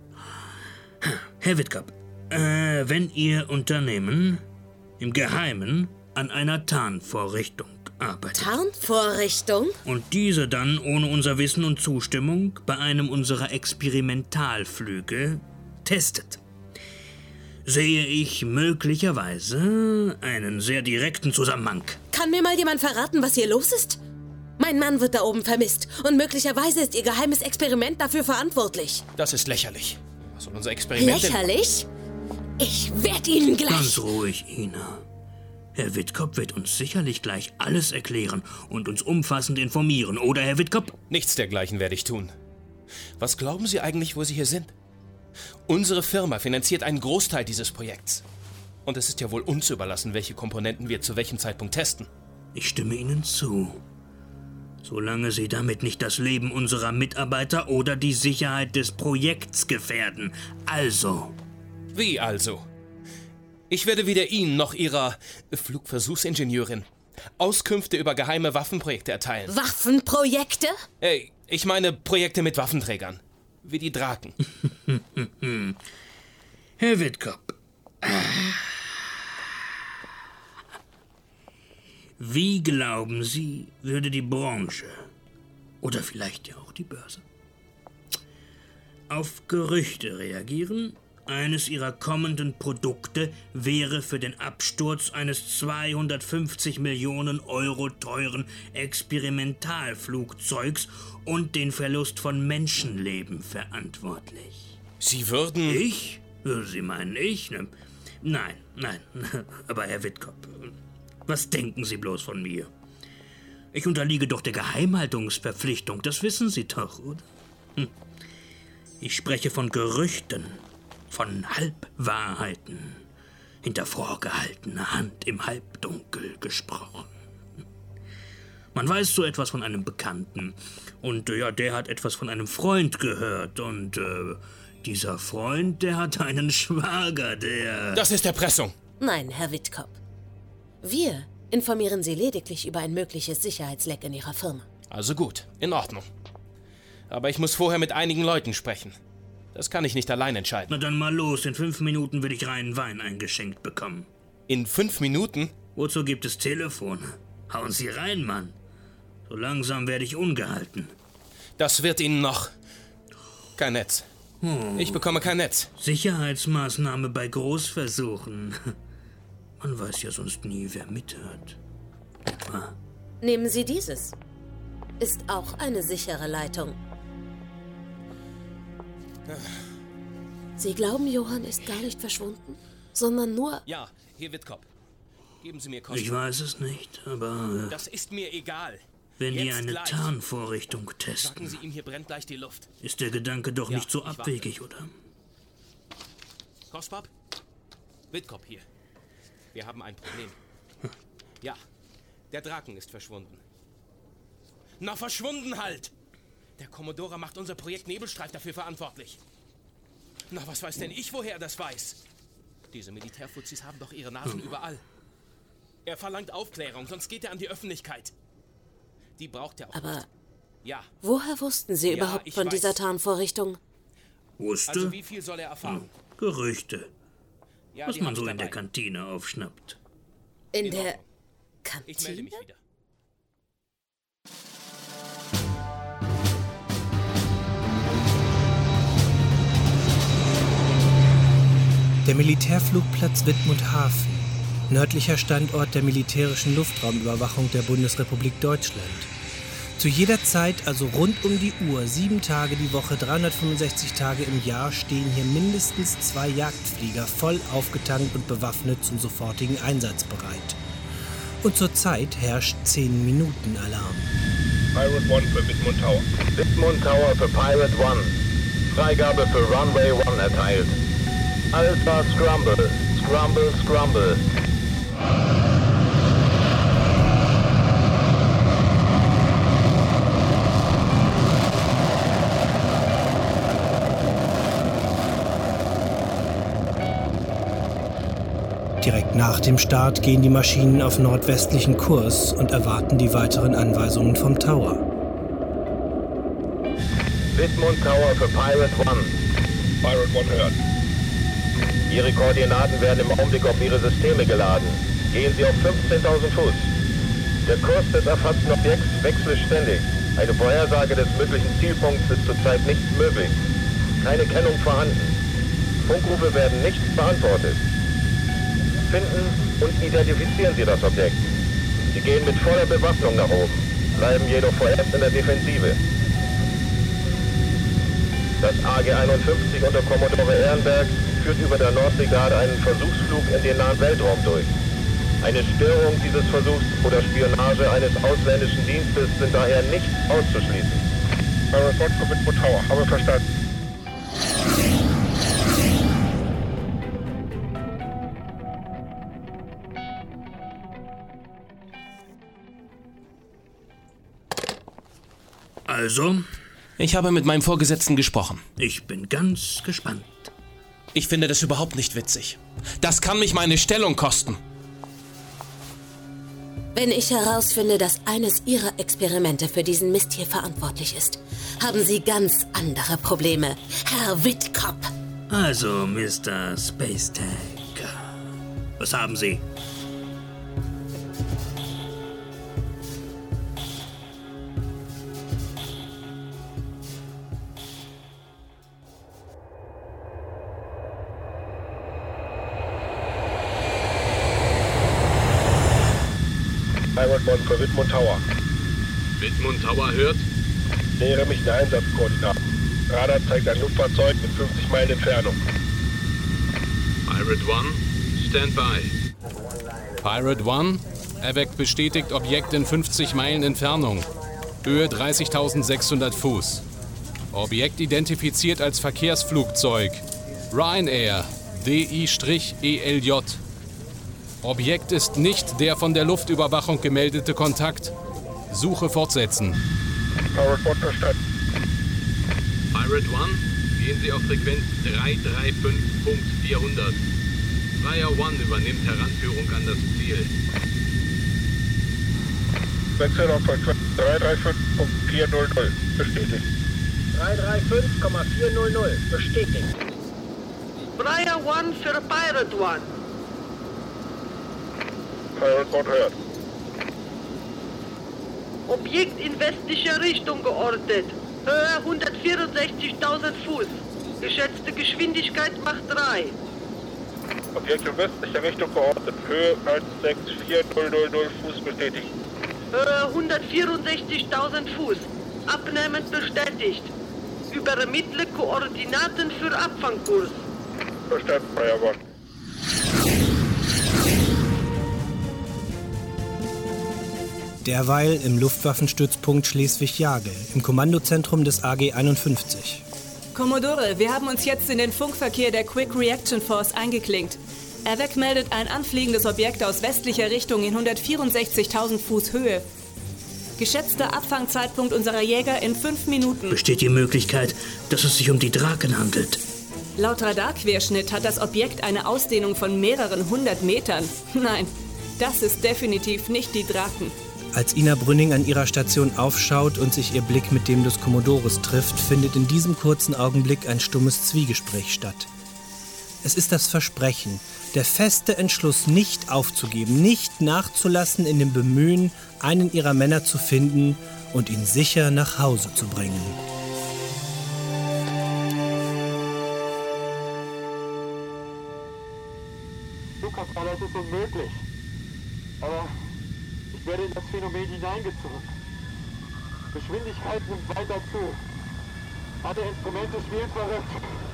Herr Wittkop, äh, wenn Ihr Unternehmen im Geheimen an einer Tarnvorrichtung arbeitet. Tarnvorrichtung? Und diese dann ohne unser Wissen und Zustimmung bei einem unserer Experimentalflüge testet, sehe ich möglicherweise einen sehr direkten Zusammenhang. Kann mir mal jemand verraten, was hier los ist? Mein Mann wird da oben vermisst und möglicherweise ist Ihr geheimes Experiment dafür verantwortlich. Das ist lächerlich. Was soll unser Experiment denn... Lächerlich? Ich werde Ihnen gleich... Ganz ruhig, Ina. Herr Wittkop wird uns sicherlich gleich alles erklären und uns umfassend informieren, oder, Herr Wittkop? Nichts dergleichen werde ich tun. Was glauben Sie eigentlich, wo Sie hier sind? Unsere Firma finanziert einen Großteil dieses Projekts. Und es ist ja wohl uns überlassen, welche Komponenten wir zu welchem Zeitpunkt testen. Ich stimme Ihnen zu. Solange Sie damit nicht das Leben unserer Mitarbeiter oder die Sicherheit des Projekts gefährden. Also. Wie also? Ich werde weder Ihnen noch Ihrer Flugversuchsingenieurin Auskünfte über geheime Waffenprojekte erteilen. Waffenprojekte? Äh, ich meine Projekte mit Waffenträgern. Wie die Draken. Herr Wittkop. Wie glauben Sie, würde die Branche oder vielleicht ja auch die Börse auf Gerüchte reagieren? Eines ihrer kommenden Produkte wäre für den Absturz eines zweihundertfünfzig Millionen Euro teuren Experimentalflugzeugs und den Verlust von Menschenleben verantwortlich. Sie würden... Ich? Würde Sie meinen, ich? Ne? Nein, nein. Aber Herr Wittkop, was denken Sie bloß von mir? Ich unterliege doch der Geheimhaltungsverpflichtung, das wissen Sie doch, oder? Hm. Ich spreche von Gerüchten. Von Halbwahrheiten, hinter vorgehaltener Hand im Halbdunkel gesprochen. Man weiß so etwas von einem Bekannten und äh, ja, der hat etwas von einem Freund gehört und äh, dieser Freund, der hat einen Schwager, der... Das ist Erpressung. Nein, Herr Wittkop. Wir informieren Sie lediglich über ein mögliches Sicherheitsleck in Ihrer Firma. Also gut, in Ordnung. Aber ich muss vorher mit einigen Leuten sprechen. Das kann ich nicht allein entscheiden. Na dann mal los, in fünf Minuten will ich reinen Wein eingeschenkt bekommen. In fünf Minuten? Wozu gibt es Telefone? Hauen Sie rein, Mann. So langsam werde ich ungehalten. Das wird Ihnen noch... Kein Netz. Oh. Ich bekomme kein Netz. Sicherheitsmaßnahme bei Großversuchen. Man weiß ja sonst nie, wer mithört. Ah. Nehmen Sie dieses. Ist auch eine sichere Leitung. Sie glauben, Johann ist gar nicht verschwunden, sondern nur... Ja, hier Wittkop. Geben Sie mir Kosten. Ich weiß es nicht, aber... Äh, das ist mir egal. Wenn Jetzt die eine gleich. Tarnvorrichtung testen... Sagen Sie ihm, hier brennt gleich die Luft. Ist der Gedanke doch Ja, nicht so ich abwegig, warte. oder? Kospap? Wittkop hier. Wir haben ein Problem. Ja, der Draken ist verschwunden. Na, verschwunden halt! Der Commodore macht unser Projekt Nebelstreif dafür verantwortlich. Na, was weiß denn ich, woher er das weiß? Diese Militärfuzis haben doch ihre Nasen überall. Er verlangt Aufklärung, sonst geht er an die Öffentlichkeit. Die braucht er auch. Aber ja. Woher wussten Sie Ja, überhaupt ich von weiß. dieser Tarnvorrichtung? Wusste? Also wie viel soll er erfahren? Gerüchte. Ja, Was die man hab so ich in der dabei. Kantine aufschnappt. In der Ich melde mich Kantine? wieder. Der Militärflugplatz Wittmund-Hafen, nördlicher Standort der militärischen Luftraumüberwachung der Bundesrepublik Deutschland. Zu jeder Zeit, also rund um die Uhr, sieben Tage die Woche, dreihundertfünfundsechzig Tage im Jahr, stehen hier mindestens zwei Jagdflieger voll aufgetankt und bewaffnet zum sofortigen Einsatz bereit. Und zurzeit herrscht zehn Minuten Alarm. Pirate One für Wittmund Tower. Wittmund Tower für Pirate One. Freigabe für Runway One erteilt. Alpha Scramble. Scramble, Scramble. Direkt nach dem Start gehen die Maschinen auf nordwestlichen Kurs und erwarten die weiteren Anweisungen vom Tower. Wittmund Tower für Pirate One. Pirate One hört. Ihre Koordinaten werden im Augenblick auf Ihre Systeme geladen. Gehen Sie auf fünfzehntausend Fuß. Der Kurs des erfassten Objekts wechselt ständig. Eine Vorhersage des möglichen Zielpunkts ist zurzeit nicht möglich. Keine Kennung vorhanden. Funkrufe werden nicht beantwortet. Finden und identifizieren Sie das Objekt. Sie gehen mit voller Bewaffnung nach oben, bleiben jedoch vorerst in der Defensive. Das A G einundfünfzig unter Kommodore Ehrenberg führt über der Nordsee gerade einen Versuchsflug in den nahen Weltraum durch. Eine Störung dieses Versuchs oder Spionage eines ausländischen Dienstes sind daher nicht auszuschließen. Pirate One mit Tower, habe verstanden. Also? Ich habe mit meinem Vorgesetzten gesprochen. Ich bin ganz gespannt. Ich finde das überhaupt nicht witzig. Das kann mich meine Stellung kosten. Wenn ich herausfinde, dass eines Ihrer Experimente für diesen Mist hier verantwortlich ist, haben Sie ganz andere Probleme, Herr Wittkop. Also, Mister Space Tank. Was haben Sie? Pirate One für Wittmund Tower. Wittmund Tower hört? Nähere mich den Einsatzkoordinaten. Radar zeigt ein Luftfahrzeug mit fünfzig Meilen Entfernung. Pirate One, stand by. Pirate One, erweckt bestätigt Objekt in fünfzig Meilen Entfernung. Höhe dreißigtausendsechshundert Fuß. Objekt identifiziert als Verkehrsflugzeug. Ryanair, D I E L J. Objekt ist nicht der von der Luftüberwachung gemeldete Kontakt. Suche fortsetzen. Pirate One verstanden. Pirate One, gehen Sie auf Frequenz drei drei fünf Punkt vierhundert. Flyer One übernimmt Heranführung an das Ziel. Wechsel auf Frequenz drei drei fünf Punkt vierhundert. Bestätigt. drei drei fünf Komma vierhundert. Bestätigt. Flyer One für Pirate One. Pirate One hört. Objekt in westlicher Richtung geortet. Höhe hundertvierundsechzigtausend Fuß. Geschätzte Geschwindigkeit Mach drei. Objekt in westlicher Richtung geortet. Höhe eins sechs vier null null null Fuß bestätigt. Höhe hundertvierundsechzigtausend Fuß. Abnehmend bestätigt. Übermittle Koordinaten für Abfangkurs. Verstanden, Pirate One. Derweil im Luftwaffenstützpunkt Schleswig-Jagel, im Kommandozentrum des A G einundfünfzig. Commodore, wir haben uns jetzt in den Funkverkehr der Quick Reaction Force eingeklinkt. Erweck meldet ein anfliegendes Objekt aus westlicher Richtung in hundertvierundsechzigtausend Fuß Höhe. Geschätzter Abfangzeitpunkt unserer Jäger in fünf Minuten. Besteht die Möglichkeit, dass es sich um die Draken handelt? Laut Radarquerschnitt hat das Objekt eine Ausdehnung von mehreren hundert Metern. Nein, das ist definitiv nicht die Draken. Als Ina Brünning an ihrer Station aufschaut und sich ihr Blick mit dem des Commodores trifft, findet in diesem kurzen Augenblick ein stummes Zwiegespräch statt. Es ist das Versprechen, der feste Entschluss, nicht aufzugeben, nicht nachzulassen in dem Bemühen, einen ihrer Männer zu finden und ihn sicher nach Hause zu bringen. Lukas, das ist unmöglich. Aber ich werde in das Phänomen hineingezogen. Geschwindigkeit nimmt weiter zu. Alle Instrumente spielen verrückt.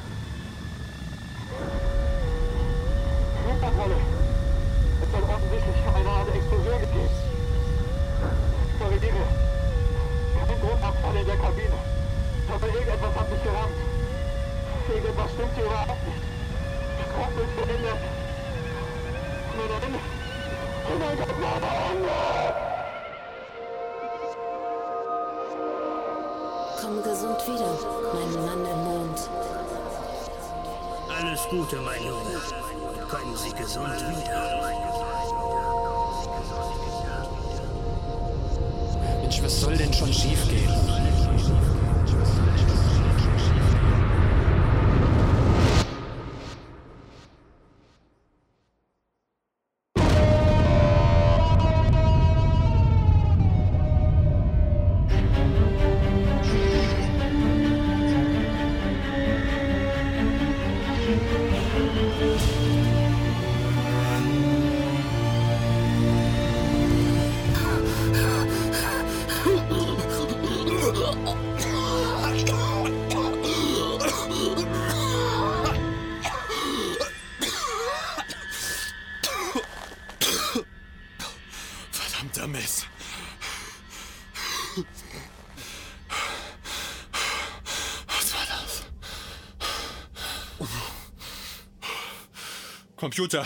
Flugkontrolle. Es soll offensichtlich eine Art Explosion gegeben. Korrigiere. Kein Druckabfall in der Kabine. Aber irgendetwas hat mich gerammt. Irgendwas stimmt hier überhaupt nicht. Das Cockpit verändert. Nein, nein. Oh mein Gott, nein, nein. Komm gesund wieder, mein Mann im Mond. Alles Gute, mein Junge. Kommen Sie gesund wieder. Mensch, was soll denn schon schiefgehen? Verdammter Mist. Was war das? Computer.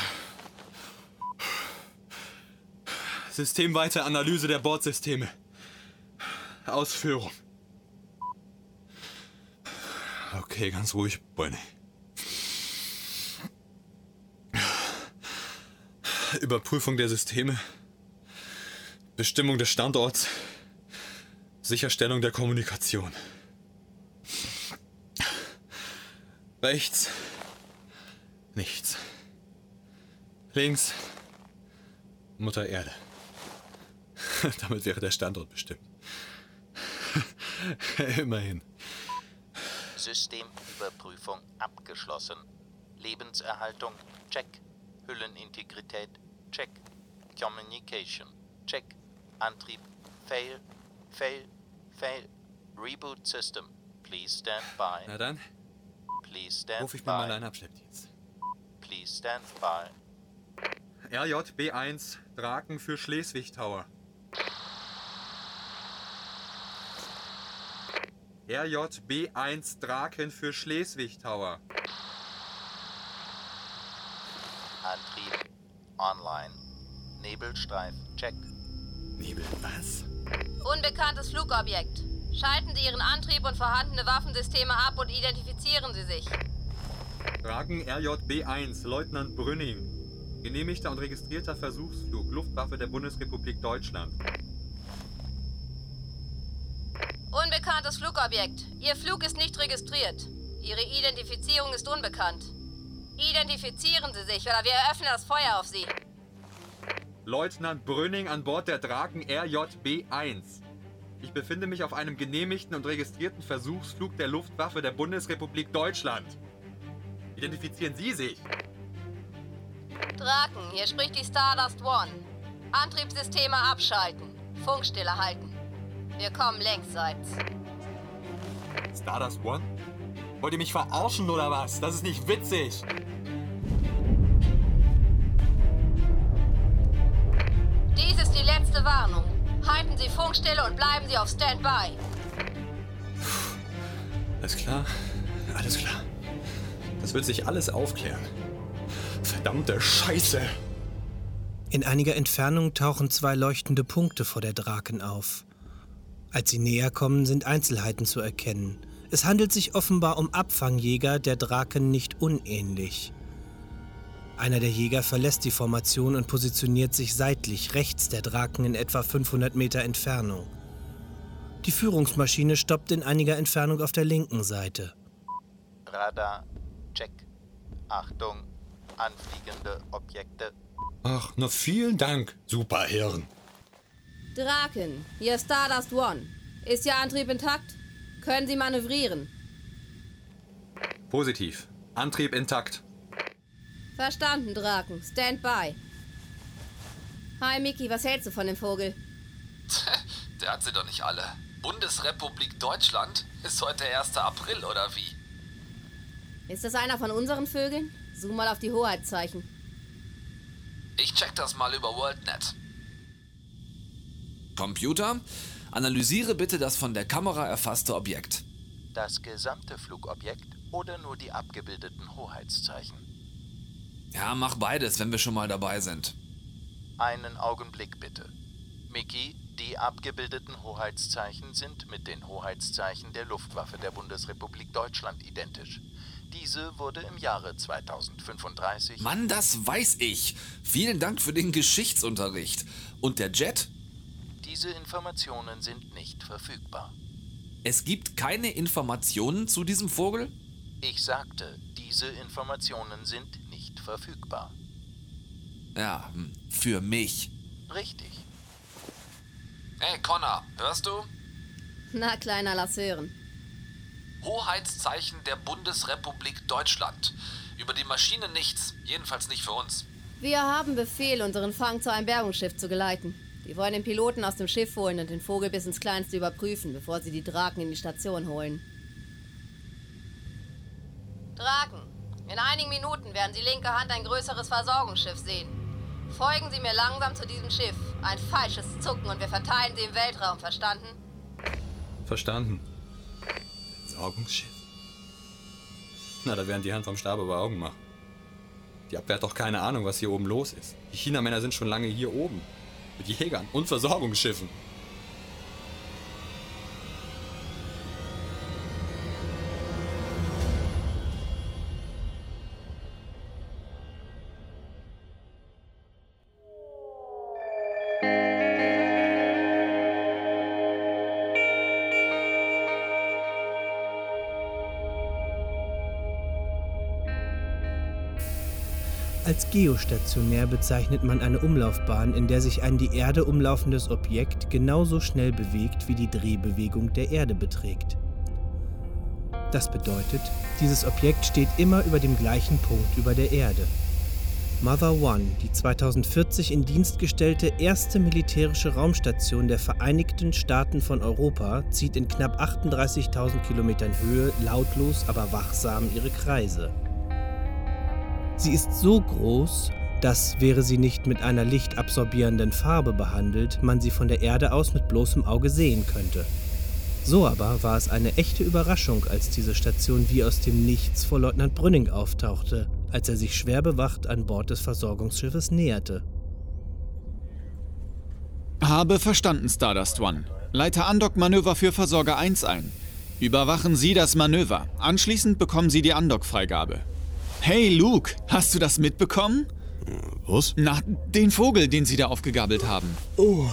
Systemweite Analyse der Bordsysteme. Ausführung. Okay, ganz ruhig, Bonnie. Überprüfung der Systeme. Bestimmung des Standorts. Sicherstellung der Kommunikation. Rechts. Nichts. Links. Mutter Erde. Damit wäre der Standort bestimmt. Immerhin. Systemüberprüfung abgeschlossen. Lebenserhaltung, check. Hüllenintegrität, check. Communication, check. Antrieb, fail, fail, fail. Reboot System, please stand by. Na dann, Please stand ruf ich by. mir mal einen Abschleppdienst. Please stand by. R J B eins, Draken für Schleswig Tower. R J B eins, Draken für Schleswig Tower. Antrieb, online. Nebelstreif, check. Nebel, was? Unbekanntes Flugobjekt. Schalten Sie Ihren Antrieb und vorhandene Waffensysteme ab und identifizieren Sie sich. Draken R J B eins, Leutnant Brünning. Genehmigter und registrierter Versuchsflug, Luftwaffe der Bundesrepublik Deutschland. Unbekanntes Flugobjekt. Ihr Flug ist nicht registriert. Ihre Identifizierung ist unbekannt. Identifizieren Sie sich oder wir eröffnen das Feuer auf Sie. Leutnant Brünning an Bord der Draken R J B eins. Ich befinde mich auf einem genehmigten und registrierten Versuchsflug der Luftwaffe der Bundesrepublik Deutschland. Identifizieren Sie sich. Draken, hier spricht die Stardust One. Antriebssysteme abschalten. Funkstille halten. Wir kommen längsseits. Stardust One? Wollt ihr mich verarschen oder was? Das ist nicht witzig. Dies ist die letzte Warnung. Halten Sie Funkstille und bleiben Sie auf Standby. Alles klar, alles klar. Das wird sich alles aufklären. Verdammte Scheiße! In einiger Entfernung tauchen zwei leuchtende Punkte vor der Draken auf. Als sie näher kommen, sind Einzelheiten zu erkennen. Es handelt sich offenbar um Abfangjäger der Draken nicht unähnlich. Einer der Jäger verlässt die Formation und positioniert sich seitlich rechts der Draken in etwa fünfhundert Meter Entfernung. Die Führungsmaschine stoppt in einiger Entfernung auf der linken Seite. Radar, check. Achtung, anfliegende Objekte. Ach, na vielen Dank, Superherren. Draken, hier ist Stardust One. Ist Ihr Antrieb intakt? Können Sie manövrieren? Positiv. Antrieb intakt. Verstanden, Draken. Stand by. Hi, Mickey, was hältst du von dem Vogel? Der hat sie doch nicht alle. Bundesrepublik Deutschland? Ist heute der erste April, oder wie? Ist das einer von unseren Vögeln? Zoom mal auf die Hoheitszeichen. Ich check das mal über WorldNet. Computer, analysiere bitte das von der Kamera erfasste Objekt. Das gesamte Flugobjekt oder nur die abgebildeten Hoheitszeichen? Ja, mach beides, wenn wir schon mal dabei sind. Einen Augenblick bitte. Mickey, die abgebildeten Hoheitszeichen sind mit den Hoheitszeichen der Luftwaffe der Bundesrepublik Deutschland identisch. Diese wurde im Jahre zweitausendfünfunddreißig... Mann, das weiß ich. Vielen Dank für den Geschichtsunterricht. Und der Jet? Diese Informationen sind nicht verfügbar. Es gibt keine Informationen zu diesem Vogel? Ich sagte, diese Informationen sind nicht verfügbar. Ja, für mich. Richtig. Hey, Connor, hörst du? Na, Kleiner, lass hören. Hoheitszeichen der Bundesrepublik Deutschland. Über die Maschine nichts, jedenfalls nicht für uns. Wir haben Befehl, unseren Fang zu einem Bergungsschiff zu geleiten. Die wollen den Piloten aus dem Schiff holen und den Vogel bis ins Kleinste überprüfen, bevor sie die Draken in die Station holen. Draken, in einigen Minuten werden Sie linker Hand ein größeres Versorgungsschiff sehen. Folgen Sie mir langsam zu diesem Schiff. Ein falsches Zucken und wir verteilen Sie im Weltraum, verstanden? Verstanden. Versorgungsschiff. Na, da werden die Hand vom Stab über Augen machen. Die Abwehr hat doch keine Ahnung, was hier oben los ist. Die Chinamänner sind schon lange hier oben. Mit Jägern und Versorgungsschiffen. Als geostationär bezeichnet man eine Umlaufbahn, in der sich ein die Erde umlaufendes Objekt genauso schnell bewegt, wie die Drehbewegung der Erde beträgt. Das bedeutet, dieses Objekt steht immer über dem gleichen Punkt über der Erde. Mother One, die zweitausendvierzig in Dienst gestellte erste militärische Raumstation der Vereinigten Staaten von Europa, zieht in knapp achtunddreißigtausend Kilometern Höhe lautlos, aber wachsam ihre Kreise. Sie ist so groß, dass, wäre sie nicht mit einer lichtabsorbierenden Farbe behandelt, man sie von der Erde aus mit bloßem Auge sehen könnte. So aber war es eine echte Überraschung, als diese Station wie aus dem Nichts vor Leutnant Brünning auftauchte, als er sich schwer bewacht an Bord des Versorgungsschiffes näherte. Habe verstanden, Stardust One. Leite Andock-Manöver für Versorger eins ein. Überwachen Sie das Manöver. Anschließend bekommen Sie die Andock-Freigabe. Hey Luke, hast du das mitbekommen? Was? Na, den Vogel, den Sie da aufgegabelt haben. Oh,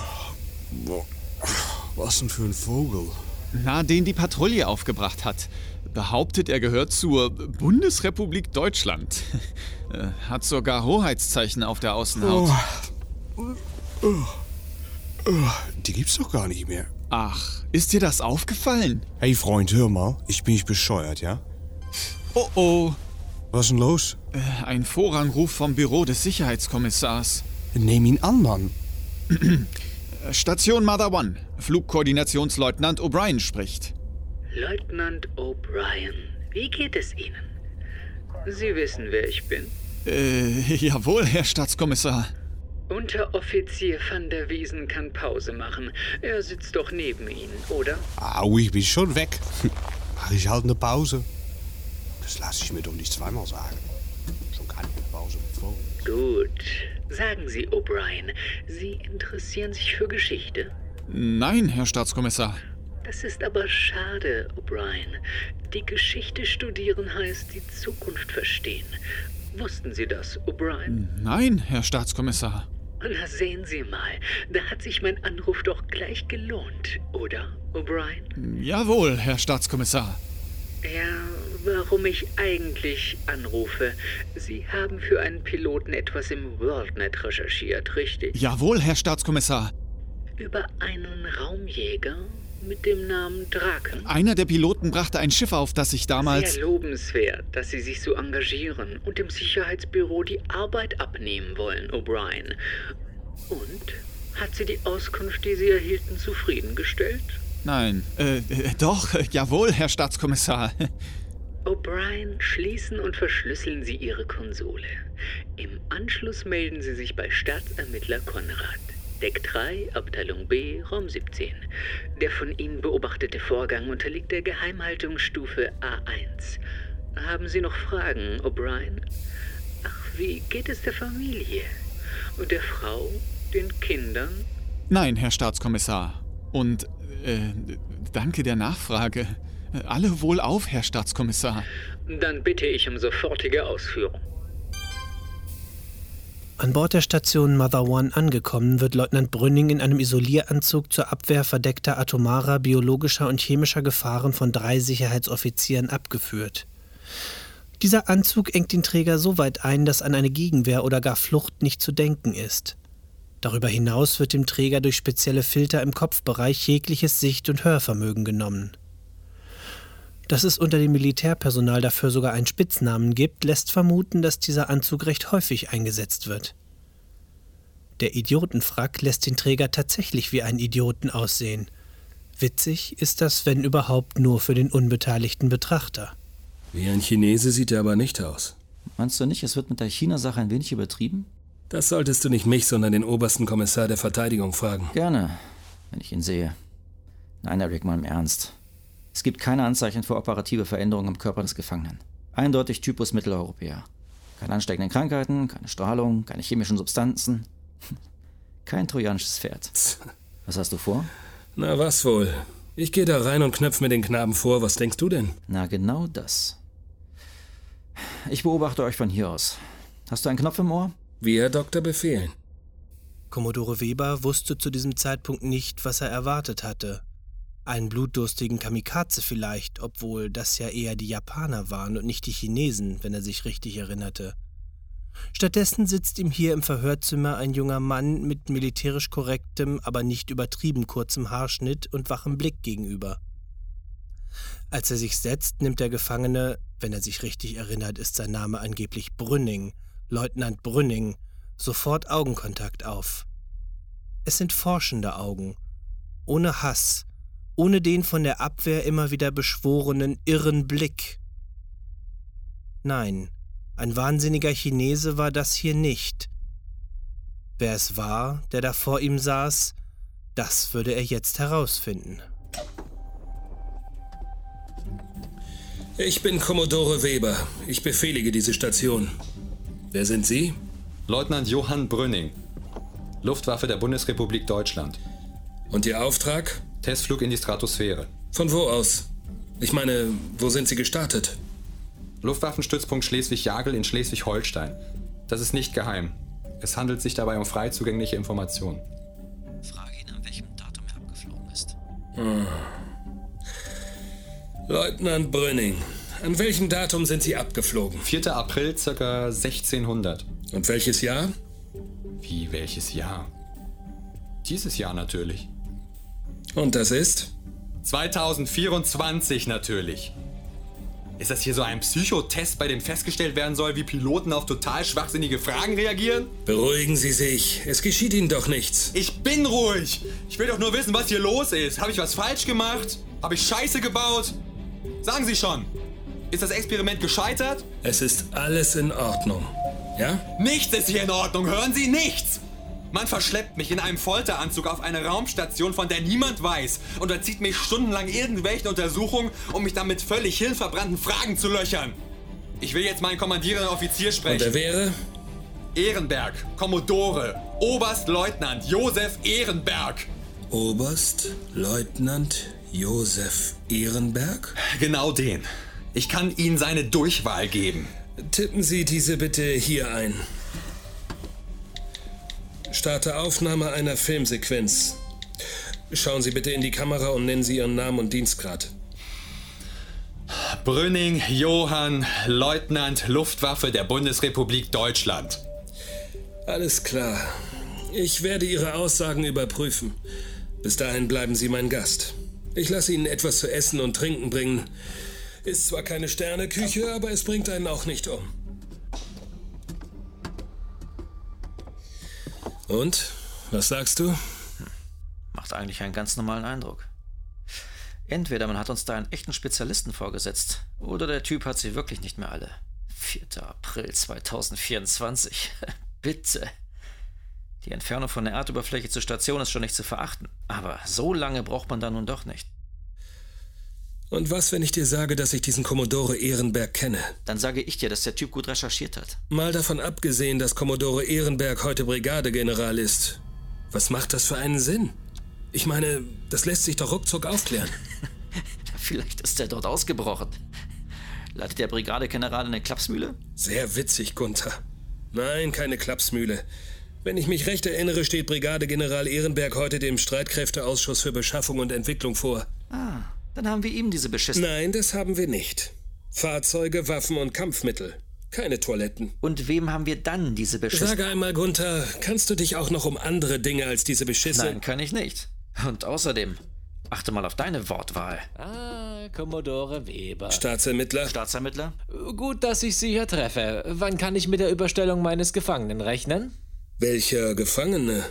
was denn für ein Vogel? Na, den die Patrouille aufgebracht hat. Behauptet, er gehört zur Bundesrepublik Deutschland. Hat sogar Hoheitszeichen auf der Außenhaut. Oh. Oh. Oh. Die gibt's doch gar nicht mehr. Ach, ist dir das aufgefallen? Hey Freund, hör mal, ich bin nicht bescheuert, ja? Oh oh. Was ist denn los? Ein Vorrangruf vom Büro des Sicherheitskommissars. Nehm ihn an, Mann. Station Mother One. Flugkoordinationsleutnant O'Brien spricht. Leutnant O'Brien, wie geht es Ihnen? Sie wissen, wer ich bin. Äh, jawohl, Herr Staatskommissar. Unteroffizier van der Wiesen kann Pause machen. Er sitzt doch neben Ihnen, oder? Au, ich bin schon weg. Mach ich halt eine Pause. Das lasse ich mir doch nicht zweimal sagen. Schon keine Pause bevor. Gut. Sagen Sie, O'Brien, Sie interessieren sich für Geschichte? Nein, Herr Staatskommissar. Das ist aber schade, O'Brien. Die Geschichte studieren heißt die Zukunft verstehen. Wussten Sie das, O'Brien? Nein, Herr Staatskommissar. Na, sehen Sie mal, da hat sich mein Anruf doch gleich gelohnt, oder, O'Brien? Jawohl, Herr Staatskommissar. Ja, warum ich eigentlich anrufe. Sie haben für einen Piloten etwas im WorldNet recherchiert, richtig? Jawohl, Herr Staatskommissar. Über einen Raumjäger mit dem Namen Draken. Einer der Piloten brachte ein Schiff auf, das sich damals... Sehr lobenswert, dass Sie sich so engagieren und dem Sicherheitsbüro die Arbeit abnehmen wollen, O'Brien. Und? Hat Sie die Auskunft, die Sie erhielten, zufriedengestellt? Nein, äh, äh doch, äh, jawohl, Herr Staatskommissar. O'Brien, schließen und verschlüsseln Sie Ihre Konsole. Im Anschluss melden Sie sich bei Staatsermittler Konrad. Deck drei, Abteilung B, Raum siebzehn. Der von Ihnen beobachtete Vorgang unterliegt der Geheimhaltungsstufe A eins. Haben Sie noch Fragen, O'Brien? Ach, wie geht es der Familie? Und der Frau? Den Kindern? Nein, Herr Staatskommissar. Und, äh, danke der Nachfrage. Alle wohlauf, Herr Staatskommissar. Dann bitte ich um sofortige Ausführung. An Bord der Station Mother One angekommen, wird Leutnant Brünning in einem Isolieranzug zur Abwehr verdeckter atomarer, biologischer und chemischer Gefahren von drei Sicherheitsoffizieren abgeführt. Dieser Anzug engt den Träger so weit ein, dass an eine Gegenwehr oder gar Flucht nicht zu denken ist. Darüber hinaus wird dem Träger durch spezielle Filter im Kopfbereich jegliches Sicht- und Hörvermögen genommen. Dass es unter dem Militärpersonal dafür sogar einen Spitznamen gibt, lässt vermuten, dass dieser Anzug recht häufig eingesetzt wird. Der Idiotenfrack lässt den Träger tatsächlich wie einen Idioten aussehen. Witzig ist das, wenn überhaupt, nur für den unbeteiligten Betrachter. Wie ein Chinese sieht er aber nicht aus. Meinst du nicht, es wird mit der China-Sache ein wenig übertrieben? Das solltest du nicht mich, sondern den obersten Kommissar der Verteidigung fragen. Gerne, wenn ich ihn sehe. Nein, Eric, mal im Ernst. Es gibt keine Anzeichen für operative Veränderungen im Körper des Gefangenen. Eindeutig Typus Mitteleuropäer. Keine ansteckenden Krankheiten, keine Strahlung, keine chemischen Substanzen. Kein trojanisches Pferd. Was hast du vor? Na was wohl. Ich gehe da rein und knöpfe mir den Knaben vor. Was denkst du denn? Na genau das. Ich beobachte euch von hier aus. Hast du einen Knopf im Ohr? Wie Herr Doktor befehlen. Kommodore Weber wusste zu diesem Zeitpunkt nicht, was er erwartet hatte. Einen blutdurstigen Kamikaze vielleicht, obwohl das ja eher die Japaner waren und nicht die Chinesen, wenn er sich richtig erinnerte. Stattdessen sitzt ihm hier im Verhörzimmer ein junger Mann mit militärisch korrektem, aber nicht übertrieben kurzem Haarschnitt und wachem Blick gegenüber. Als er sich setzt, nimmt der Gefangene, wenn er sich richtig erinnert, ist sein Name angeblich Brünning, Leutnant Brünning, sofort Augenkontakt auf. Es sind forschende Augen, ohne Hass, ohne den von der Abwehr immer wieder beschworenen irren Blick. Nein, ein wahnsinniger Chinese war das hier nicht. Wer es war, der da vor ihm saß, das würde er jetzt herausfinden. Ich bin Kommodore Weber. Ich befehlige diese Station. Wer sind Sie? Leutnant Johann Brünning, Luftwaffe der Bundesrepublik Deutschland. Und Ihr Auftrag? Testflug in die Stratosphäre. Von wo aus? Ich meine, wo sind Sie gestartet? Luftwaffenstützpunkt Schleswig-Jagel in Schleswig-Holstein. Das ist nicht geheim. Es handelt sich dabei um frei zugängliche Informationen. Frage ihn, an welchem Datum er abgeflogen ist. Hm. Leutnant Brünning, an welchem Datum sind Sie abgeflogen? vierter April, ca. sechzehnhundert. Und welches Jahr? Wie, welches Jahr? Dieses Jahr natürlich. Und das ist? zweitausendvierundzwanzig natürlich. Ist das hier so ein Psychotest, bei dem festgestellt werden soll, wie Piloten auf total schwachsinnige Fragen reagieren? Beruhigen Sie sich. Es geschieht Ihnen doch nichts. Ich bin ruhig. Ich will doch nur wissen, was hier los ist. Habe ich was falsch gemacht? Habe ich Scheiße gebaut? Sagen Sie schon. Ist das Experiment gescheitert? Es ist alles in Ordnung. Ja? Nichts ist hier in Ordnung. Hören Sie, nichts. Man verschleppt mich in einem Folteranzug auf eine Raumstation, von der niemand weiß, und erzieht mich stundenlang irgendwelchen Untersuchungen, um mich dann mit völlig hirnverbrannten Fragen zu löchern. Ich will jetzt meinen kommandierenden Offizier sprechen. Und der wäre? Ehrenberg, Kommodore, Oberstleutnant Josef Ehrenberg. Oberstleutnant Josef Ehrenberg? Genau den. Ich kann Ihnen seine Durchwahl geben. Tippen Sie diese bitte hier ein. Starte Aufnahme einer Filmsequenz. Schauen Sie bitte in die Kamera und nennen Sie Ihren Namen und Dienstgrad. Brünning Johann, Leutnant Luftwaffe der Bundesrepublik Deutschland. Alles klar. Ich werde Ihre Aussagen überprüfen. Bis dahin bleiben Sie mein Gast. Ich lasse Ihnen etwas zu essen und trinken bringen. Ist zwar keine Sterneküche, aber es bringt einen auch nicht um. Und? Was sagst du? Macht eigentlich einen ganz normalen Eindruck. Entweder man hat uns da einen echten Spezialisten vorgesetzt, oder der Typ hat sie wirklich nicht mehr alle. vierter April zweitausendvierundzwanzig. Bitte. Die Entfernung von der Erdoberfläche zur Station ist schon nicht zu verachten. Aber so lange braucht man da nun doch nicht. Und was, wenn ich dir sage, dass ich diesen Kommodore Ehrenberg kenne? Dann sage ich dir, dass der Typ gut recherchiert hat. Mal davon abgesehen, dass Kommodore Ehrenberg heute Brigadegeneral ist. Was macht das für einen Sinn? Ich meine, das lässt sich doch ruckzuck aufklären. Vielleicht ist er dort ausgebrochen. Leitet der Brigadegeneral eine Klapsmühle? Sehr witzig, Gunther. Nein, keine Klapsmühle. Wenn ich mich recht erinnere, steht Brigadegeneral Ehrenberg heute dem Streitkräfteausschuss für Beschaffung und Entwicklung vor. Ah, dann haben wir ihm diese beschissen... Nein, das haben wir nicht. Fahrzeuge, Waffen und Kampfmittel. Keine Toiletten. Und wem haben wir dann diese beschissen... Sage einmal, Gunther, kannst du dich auch noch um andere Dinge als diese Beschisse... Nein, kann ich nicht. Und außerdem, achte mal auf deine Wortwahl. Ah, Kommodore Weber. Staatsermittler? Staatsermittler? Gut, dass ich Sie hier treffe. Wann kann ich mit der Überstellung meines Gefangenen rechnen? Welcher Gefangene?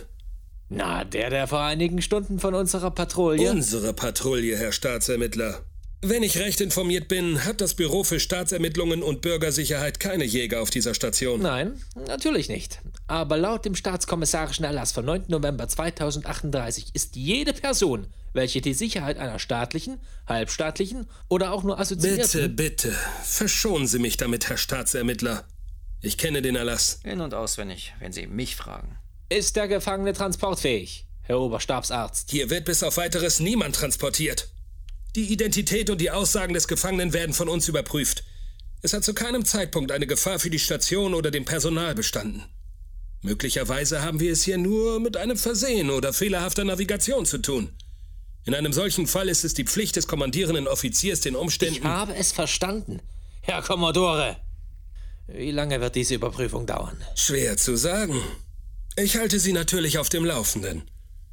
Na, der, der vor einigen Stunden von unserer Patrouille... Unsere Patrouille, Herr Staatsermittler. Wenn ich recht informiert bin, hat das Büro für Staatsermittlungen und Bürgersicherheit keine Jäger auf dieser Station. Nein, natürlich nicht. Aber laut dem staatskommissarischen Erlass vom neunten November zweitausendachtunddreißig ist jede Person, welche die Sicherheit einer staatlichen, halbstaatlichen oder auch nur assoziierten... Bitte, bitte, verschonen Sie mich damit, Herr Staatsermittler. Ich kenne den Erlass. In- und auswendig, wenn Sie mich fragen. Ist der Gefangene transportfähig, Herr Oberstabsarzt? Hier wird bis auf Weiteres niemand transportiert. Die Identität und die Aussagen des Gefangenen werden von uns überprüft. Es hat zu keinem Zeitpunkt eine Gefahr für die Station oder dem Personal bestanden. Möglicherweise haben wir es hier nur mit einem Versehen oder fehlerhafter Navigation zu tun. In einem solchen Fall ist es die Pflicht des kommandierenden Offiziers, den Umständen... Ich habe es verstanden, Herr Kommodore. Wie lange wird diese Überprüfung dauern? Schwer zu sagen. Ich halte Sie natürlich auf dem Laufenden.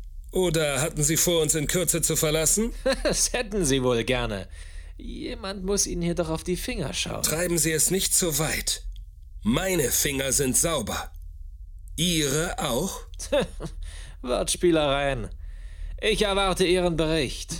Oder hatten Sie vor, uns in Kürze zu verlassen? Das hätten Sie wohl gerne. Jemand muss Ihnen hier doch auf die Finger schauen. Treiben Sie es nicht so weit. Meine Finger sind sauber. Ihre auch? Wortspielereien. Ich erwarte Ihren Bericht.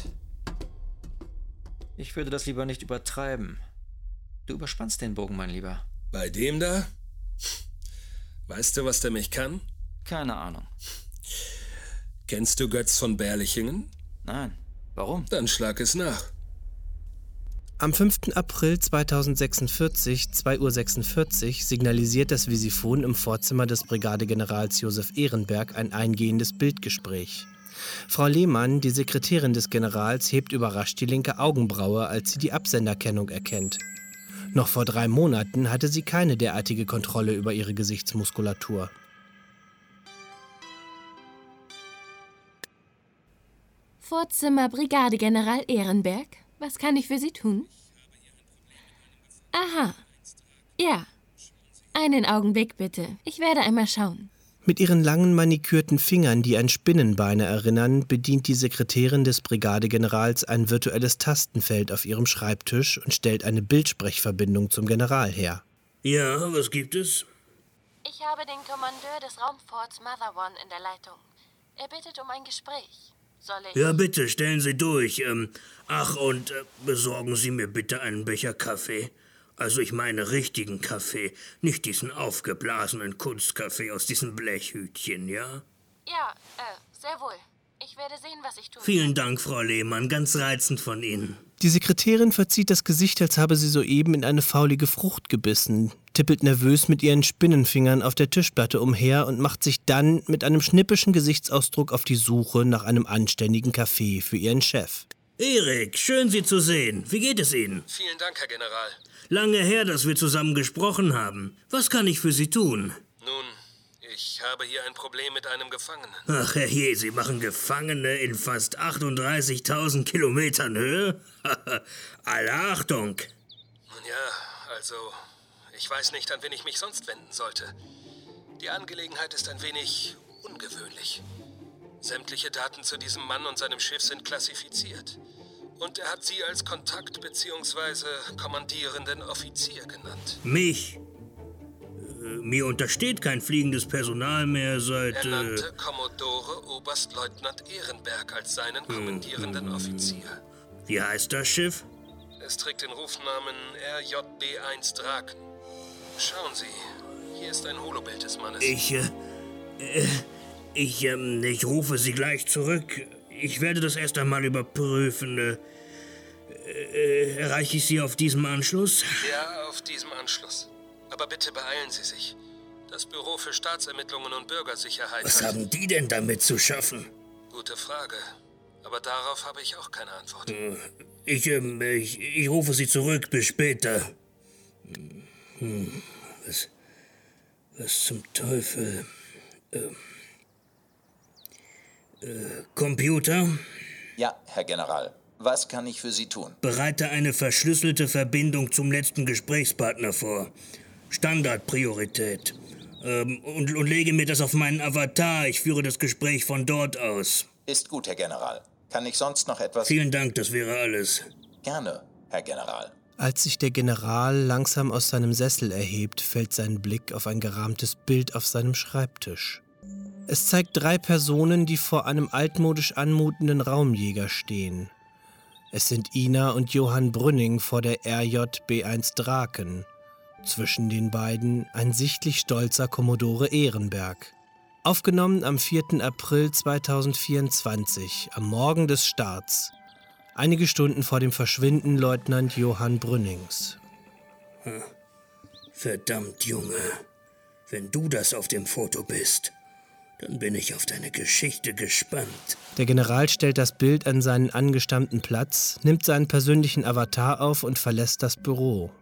Ich würde das lieber nicht übertreiben. Du überspannst den Bogen, mein Lieber. Bei dem da? Weißt du, was der mich kann? Keine Ahnung. Kennst du Götz von Berlichingen? Nein. Warum? Dann schlag es nach. Am fünften April zweitausendsechsundvierzig, zwei Uhr sechsundvierzig, signalisiert das Visiphon im Vorzimmer des Brigadegenerals Josef Ehrenberg ein eingehendes Bildgespräch. Frau Lehmann, die Sekretärin des Generals, hebt überrascht die linke Augenbraue, als sie die Absenderkennung erkennt. Noch vor drei Monaten hatte sie keine derartige Kontrolle über ihre Gesichtsmuskulatur. Vorzimmer Brigadegeneral Ehrenberg. Was kann ich für Sie tun? Aha. Ja. Einen Augenblick bitte. Ich werde einmal schauen. Mit ihren langen manikürten Fingern, die an Spinnenbeine erinnern, bedient die Sekretärin des Brigadegenerals ein virtuelles Tastenfeld auf ihrem Schreibtisch und stellt eine Bildsprechverbindung zum General her. Ja, was gibt es? Ich habe den Kommandeur des Raumforts Mother One in der Leitung. Er bittet um ein Gespräch. Soll ich... Ja, bitte, stellen Sie durch. Ähm, ach, und äh, besorgen Sie mir bitte einen Becher Kaffee. Also ich meine richtigen Kaffee, nicht diesen aufgeblasenen Kunstkaffee aus diesen Blechhütchen, ja? Ja, äh, sehr wohl. Ich werde sehen, was ich tue. Vielen Dank, Frau Lehmann, ganz reizend von Ihnen. Die Sekretärin verzieht das Gesicht, als habe sie soeben in eine faulige Frucht gebissen, tippelt nervös mit ihren Spinnenfingern auf der Tischplatte umher und macht sich dann mit einem schnippischen Gesichtsausdruck auf die Suche nach einem anständigen Kaffee für ihren Chef. Erik, schön Sie zu sehen. Wie geht es Ihnen? Vielen Dank, Herr General. Lange her, dass wir zusammen gesprochen haben. Was kann ich für Sie tun? Nun, ich habe hier ein Problem mit einem Gefangenen. Ach herrje, Sie machen Gefangene in fast achtunddreißigtausend Kilometern Höhe? Alle Achtung! Nun ja, also, ich weiß nicht, an wen ich mich sonst wenden sollte. Die Angelegenheit ist ein wenig ungewöhnlich. Sämtliche Daten zu diesem Mann und seinem Schiff sind klassifiziert. Und er hat Sie als Kontakt- bzw. kommandierenden Offizier genannt. Mich? Äh, mir untersteht kein fliegendes Personal mehr seit... Er äh, nannte Kommodore Oberstleutnant Ehrenberg als seinen kommandierenden hm, Offizier. Wie heißt das Schiff? Es trägt den Rufnamen R J B eins Draken. Schauen Sie, hier ist ein Holobild des Mannes. Ich, äh, äh, ich, ähm, ich rufe Sie gleich zurück. Ich werde das erst einmal überprüfen. Äh, äh, erreiche ich Sie auf diesem Anschluss? Ja, auf diesem Anschluss. Aber bitte beeilen Sie sich. Das Büro für Staatsermittlungen und Bürgersicherheit... Was haben die denn damit zu schaffen? Gute Frage. Aber darauf habe ich auch keine Antwort. Ich, ähm, ich, ich rufe Sie zurück. Bis später. Hm, was, was zum Teufel? Ähm, äh, Computer? Ja, Herr General. Was kann ich für Sie tun? Bereite eine verschlüsselte Verbindung zum letzten Gesprächspartner vor. Standardpriorität. Ähm, und, und lege mir das auf meinen Avatar. Ich führe das Gespräch von dort aus. Ist gut, Herr General. Kann ich sonst noch etwas... Vielen Dank, das wäre alles. Gerne, Herr General. Als sich der General langsam aus seinem Sessel erhebt, fällt sein Blick auf ein gerahmtes Bild auf seinem Schreibtisch. Es zeigt drei Personen, die vor einem altmodisch anmutenden Raumjäger stehen. Es sind Ina und Johann Brünning vor der R J B eins Draken. Zwischen den beiden ein sichtlich stolzer Kommodore Ehrenberg. Aufgenommen am vierten April zweitausendvierundzwanzig, am Morgen des Starts. Einige Stunden vor dem Verschwinden Leutnant Johann Brünnings. Hm. Verdammt, Junge. Wenn du das auf dem Foto bist, dann bin ich auf deine Geschichte gespannt. Der General stellt das Bild an seinen angestammten Platz, nimmt seinen persönlichen Avatar auf und verlässt das Büro.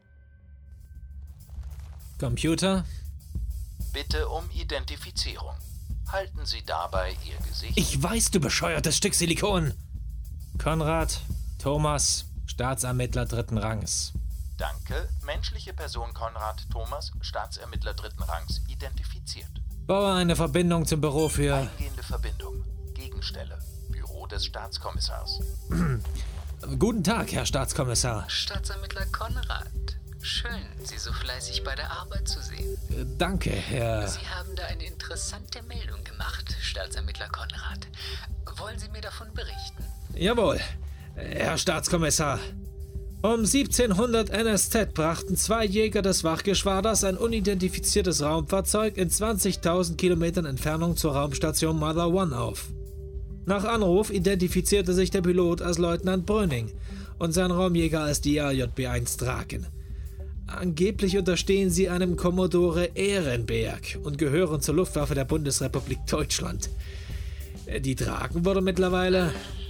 Computer? Bitte um Identifizierung. Halten Sie dabei Ihr Gesicht... Ich weiß, du bescheuertes Stück Silikon! Konrad, Thomas, Staatsermittler dritten Rangs. Danke. Menschliche Person Konrad Thomas, Staatsermittler dritten Rangs, identifiziert. Baue eine Verbindung zum Büro für... Eingehende Verbindung. Gegenstelle. Büro des Staatskommissars. Guten Tag, Herr Staatskommissar. Staatsermittler Konrad. Schön, Sie so fleißig bei der Arbeit zu sehen. Danke, Herr... Sie haben da eine interessante Meldung gemacht, Staatsermittler Konrad. Wollen Sie mir davon berichten? Jawohl, Herr Staatskommissar. Um siebzehnhundert N S Z brachten zwei Jäger des Wachgeschwaders ein unidentifiziertes Raumfahrzeug in zwanzigtausend Kilometern Entfernung zur Raumstation Mother One auf. Nach Anruf identifizierte sich der Pilot als Leutnant Brünning und sein Raumjäger als die R J B eins Draken. Angeblich unterstehen sie einem Kommodore Ehrenberg und gehören zur Luftwaffe der Bundesrepublik Deutschland. Die Draken wurde mittlerweile...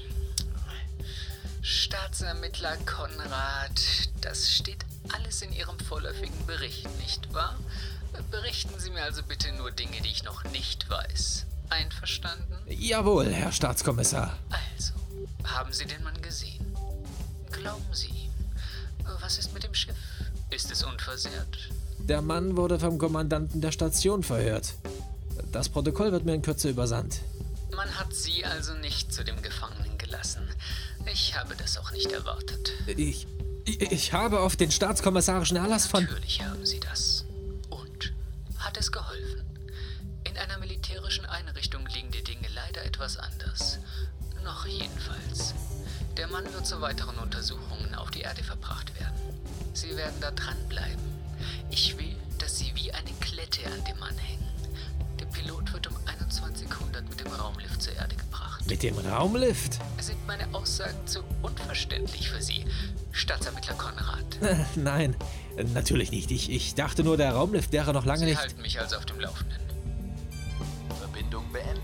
Staatsermittler Konrad, das steht alles in Ihrem vorläufigen Bericht, nicht wahr? Berichten Sie mir also bitte nur Dinge, die ich noch nicht weiß. Einverstanden? Jawohl, Herr Staatskommissar. Also, haben Sie den Mann gesehen? Glauben Sie ihm? Was ist mit dem Schiff? Ist es unversehrt? Der Mann wurde vom Kommandanten der Station verhört. Das Protokoll wird mir in Kürze übersandt. Man hat Sie also nicht zu dem Gefangenen gelassen. Ich habe das auch nicht erwartet. Ich, ich, ich habe auf den staatskommissarischen Erlass von... Natürlich haben Sie das. Und? Hat es geholfen? In einer militärischen Einrichtung liegen die Dinge leider etwas anders. Noch jedenfalls. Der Mann wird zu weiteren Untersuchungen auf die Erde verbracht werden. Sie werden da dranbleiben. Ich will, dass Sie wie eine Klette an dem Mann hängen. Der Pilot wird um einundzwanzig hundert mit dem Raumlift zur Erde gebracht. Mit dem Raumlift? Sind meine Aussagen zu unverständlich für Sie, Staatsermittler Konrad? Nein, natürlich nicht. Ich, ich dachte nur, der Raumlift wäre noch lange Sie nicht... Sie halten mich also auf dem Laufenden. Verbindung beendet.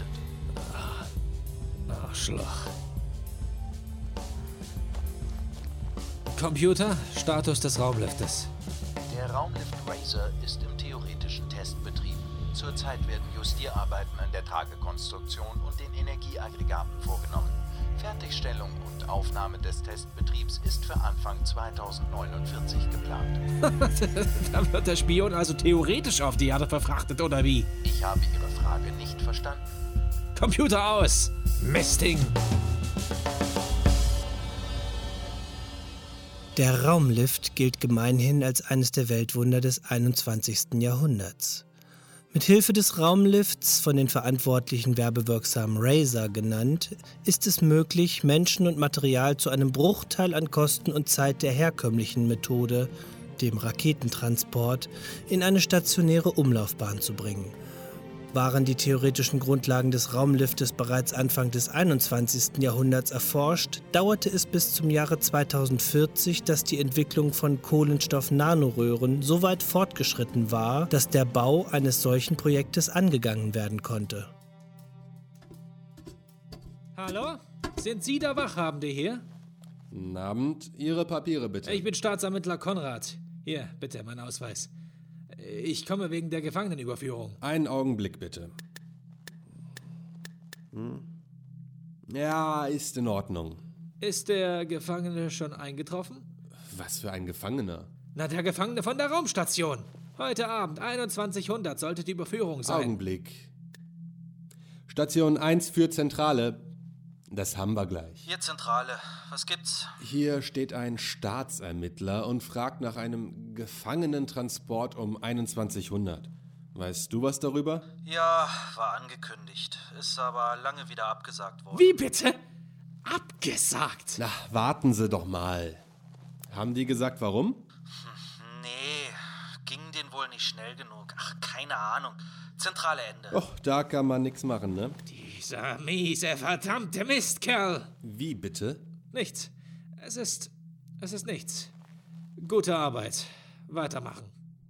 Arschloch. Computer, Status des Raumliftes. Der Raumlift Razor ist im theoretischen Testbetrieb. Zurzeit werden Justierarbeiten an der Tragekonstruktion und den Energieaggregaten vorgenommen. Fertigstellung und Aufnahme des Testbetriebs ist für Anfang zweitausendneunundvierzig geplant. Da wird der Spion also theoretisch auf die Erde verfrachtet, oder wie? Ich habe Ihre Frage nicht verstanden. Computer aus! Mistding! Der Raumlift gilt gemeinhin als eines der Weltwunder des einundzwanzigsten Jahrhunderts. Mit Hilfe des Raumlifts, von den Verantwortlichen werbewirksam Razor genannt, ist es möglich, Menschen und Material zu einem Bruchteil an Kosten und Zeit der herkömmlichen Methode, dem Raketentransport, in eine stationäre Umlaufbahn zu bringen. Waren die theoretischen Grundlagen des Raumliftes bereits Anfang des einundzwanzigsten Jahrhunderts erforscht, dauerte es bis zum Jahre zweitausendvierzig, dass die Entwicklung von Kohlenstoff-Nanoröhren so weit fortgeschritten war, dass der Bau eines solchen Projektes angegangen werden konnte. Hallo? Sind Sie der Wachhabende hier? Guten Abend. Ihre Papiere bitte. Ich bin Staatsermittler Konrad. Hier, bitte, mein Ausweis. Ich komme wegen der Gefangenenüberführung. Einen Augenblick bitte. Hm? Ja, ist in Ordnung. Ist der Gefangene schon eingetroffen? Was für ein Gefangener? Na, der Gefangene von der Raumstation. Heute Abend, einundzwanzig Uhr, sollte die Überführung sein. Augenblick. Station eins für Zentrale. Das haben wir gleich. Hier Zentrale. Was gibt's? Hier steht ein Staatsermittler und fragt nach einem Gefangenentransport um einundzwanzig Uhr. Weißt du was darüber? Ja, war angekündigt. Ist aber lange wieder abgesagt worden. Wie bitte? Abgesagt? Na, warten Sie doch mal. Haben die gesagt, warum? Hm, nee, ging denen wohl nicht schnell genug. Ach, keine Ahnung. Zentrale Ende. Och, da kann man nichts machen, ne? Dieser miese, verdammte Mistkerl. Wie bitte? Nichts. Es ist... es ist nichts. Gute Arbeit. Weitermachen.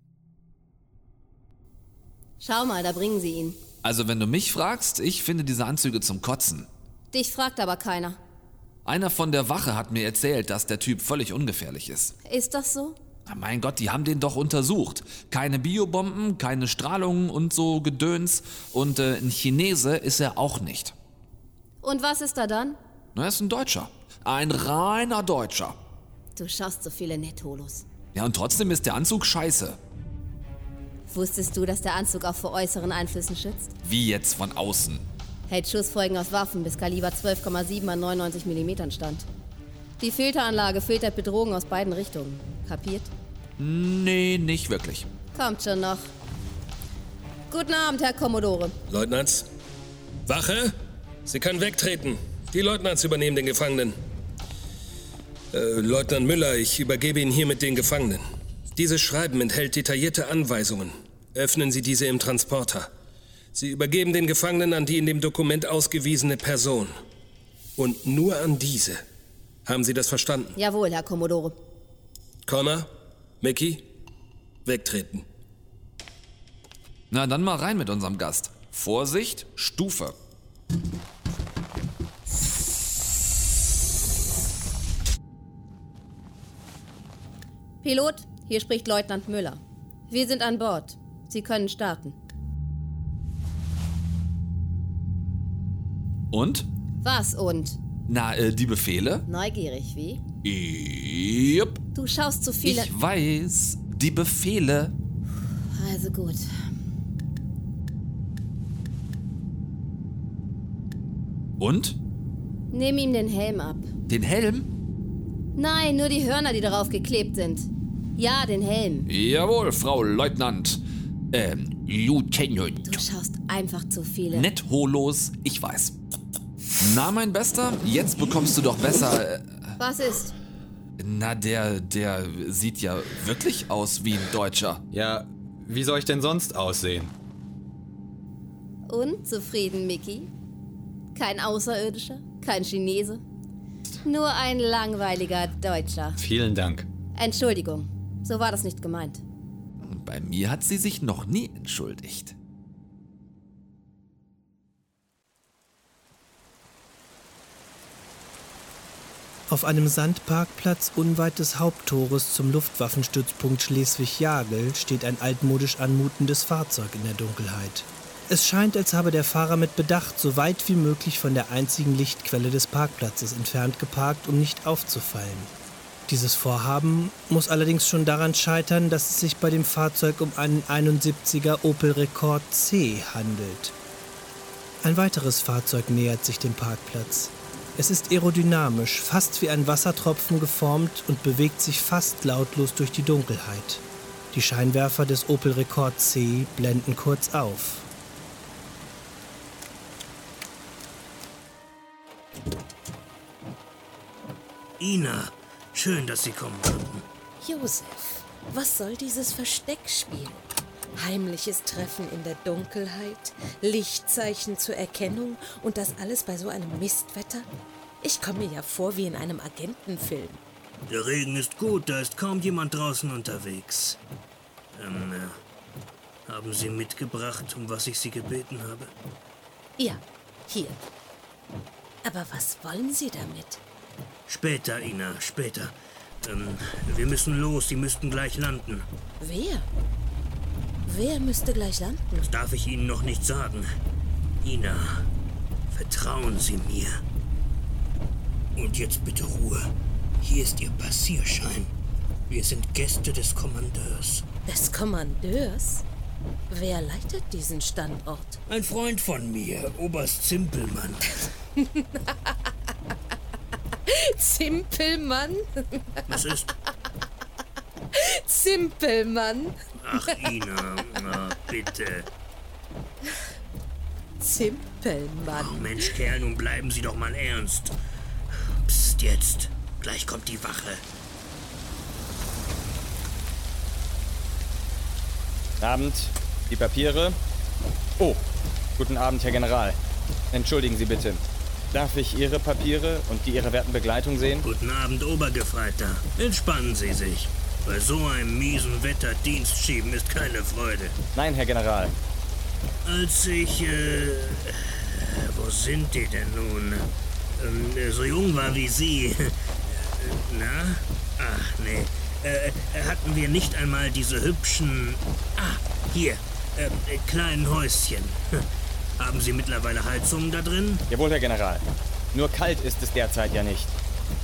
Schau mal, da bringen sie ihn. Also wenn du mich fragst, ich finde diese Anzüge zum Kotzen. Dich fragt aber keiner. Einer von der Wache hat mir erzählt, dass der Typ völlig ungefährlich ist. Ist das so? Na mein Gott, die haben den doch untersucht. Keine Biobomben, keine Strahlung und so Gedöns. Und äh, ein Chinese ist er auch nicht. Und was ist da dann? Na, er ist ein Deutscher. Ein reiner Deutscher. Du schaust so viele Netholos. Ja, und trotzdem ist der Anzug scheiße. Wusstest du, dass der Anzug auch vor äußeren Einflüssen schützt? Wie jetzt von außen? Hält Schussfolgen aus Waffen bis Kaliber zwölf Komma sieben an neunundneunzig Millimeter stand. Die Filteranlage filtert Bedrohung aus beiden Richtungen. Kapiert? Nee, nicht wirklich. Kommt schon noch. Guten Abend, Herr Kommodore. Leutnants? Wache? Sie kann wegtreten. Die Leutnants übernehmen den Gefangenen. Äh, Leutnant Müller, ich übergebe Ihnen hiermit den Gefangenen. Dieses Schreiben enthält detaillierte Anweisungen. Öffnen Sie diese im Transporter. Sie übergeben den Gefangenen an die in dem Dokument ausgewiesene Person. Und nur an diese. Haben Sie das verstanden? Jawohl, Herr Kommodore. Connor? Mickey? Wegtreten. Na, dann mal rein mit unserem Gast. Vorsicht, Stufe. Pilot, hier spricht Leutnant Müller. Wir sind an Bord. Sie können starten. Und? Was und? Na, äh, die Befehle? Neugierig, wie? Jupp. Du schaust zu viele... Ich weiß. Die Befehle. Also gut. Und? Nimm ihm den Helm ab. Den Helm? Nein, nur die Hörner, die darauf geklebt sind. Ja, den Helm. Jawohl, Frau Leutnant. Ähm, Lieutenant. Du schaust einfach zu viele. Netholos, ich weiß. Na, mein Bester, jetzt bekommst du doch besser... Äh, Was ist? Na, der, der sieht ja wirklich aus wie ein Deutscher. Ja, wie soll ich denn sonst aussehen? Unzufrieden, Mickey? Kein Außerirdischer? Kein Chinese? Nur ein langweiliger Deutscher. Vielen Dank. Entschuldigung, so war das nicht gemeint. Bei mir hat sie sich noch nie entschuldigt. Auf einem Sandparkplatz unweit des Haupttores zum Luftwaffenstützpunkt Schleswig-Jagel steht ein altmodisch anmutendes Fahrzeug in der Dunkelheit. Es scheint, als habe der Fahrer mit Bedacht so weit wie möglich von der einzigen Lichtquelle des Parkplatzes entfernt geparkt, um nicht aufzufallen. Dieses Vorhaben muss allerdings schon daran scheitern, dass es sich bei dem Fahrzeug um einen einundsiebziger Opel Rekord C handelt. Ein weiteres Fahrzeug nähert sich dem Parkplatz. Es ist aerodynamisch, fast wie ein Wassertropfen geformt und bewegt sich fast lautlos durch die Dunkelheit. Die Scheinwerfer des Opel Rekord C blenden kurz auf. Ina, schön, dass Sie kommen konnten. Josef, was soll dieses Versteckspiel? Heimliches Treffen in der Dunkelheit, Lichtzeichen zur Erkennung und das alles bei so einem Mistwetter? Ich komme mir ja vor wie in einem Agentenfilm. Der Regen ist gut, da ist kaum jemand draußen unterwegs. Ähm, äh, haben Sie mitgebracht, um was ich Sie gebeten habe? Ja, hier. Aber was wollen Sie damit? Später, Ina, später. Ähm, wir müssen los, Sie müssten gleich landen. Wer? Wer müsste gleich landen? Das darf ich Ihnen noch nicht sagen. Ina, vertrauen Sie mir. Und jetzt bitte Ruhe. Hier ist Ihr Passierschein. Wir sind Gäste des Kommandeurs. Des Kommandeurs? Wer leitet diesen Standort? Ein Freund von mir, Oberst Zimpelmann. Zimpelmann? Was ist? Zimpelmann. Ach, Ina, na, bitte. Zimpelmann. Ach, Mensch, Kerl, nun bleiben Sie doch mal ernst. Psst, jetzt. Gleich kommt die Wache. Abend. Die Papiere. Oh, guten Abend, Herr General. Entschuldigen Sie bitte. Darf ich Ihre Papiere und die Ihrer werten Begleitung sehen? Guten Abend, Obergefreiter. Entspannen Sie sich. Bei so einem miesen Wetter Dienst schieben ist keine Freude. Nein, Herr General. Als ich, äh, wo sind die denn nun? Ähm, so jung war wie Sie. Na? Ach, nee. Äh, hatten wir nicht einmal diese hübschen... Ah, hier. Äh, kleinen Häuschen. Haben Sie mittlerweile Heizungen da drin? Jawohl, Herr General. Nur kalt ist es derzeit ja nicht.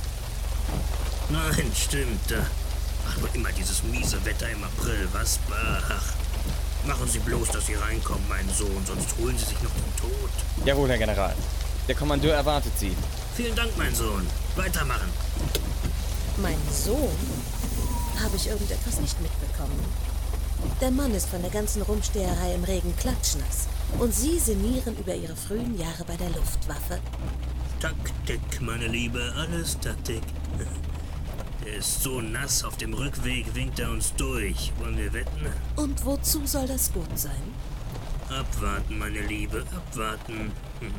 Nein, stimmt. Ach, nur immer dieses miese Wetter im April, was? Ach, machen Sie bloß, dass Sie reinkommen, mein Sohn, sonst holen Sie sich noch den Tod. Jawohl, Herr General. Der Kommandeur erwartet Sie. Vielen Dank, mein Sohn. Weitermachen. Mein Sohn? Habe ich irgendetwas nicht mitbekommen? Der Mann ist von der ganzen Rumsteherei im Regen klatschnass. Und Sie sinnieren über Ihre frühen Jahre bei der Luftwaffe. Taktik, meine Liebe, alles Taktik. Er ist so nass, auf dem Rückweg winkt er uns durch. Wollen wir wetten? Und wozu soll das gut sein? Abwarten, meine Liebe, abwarten.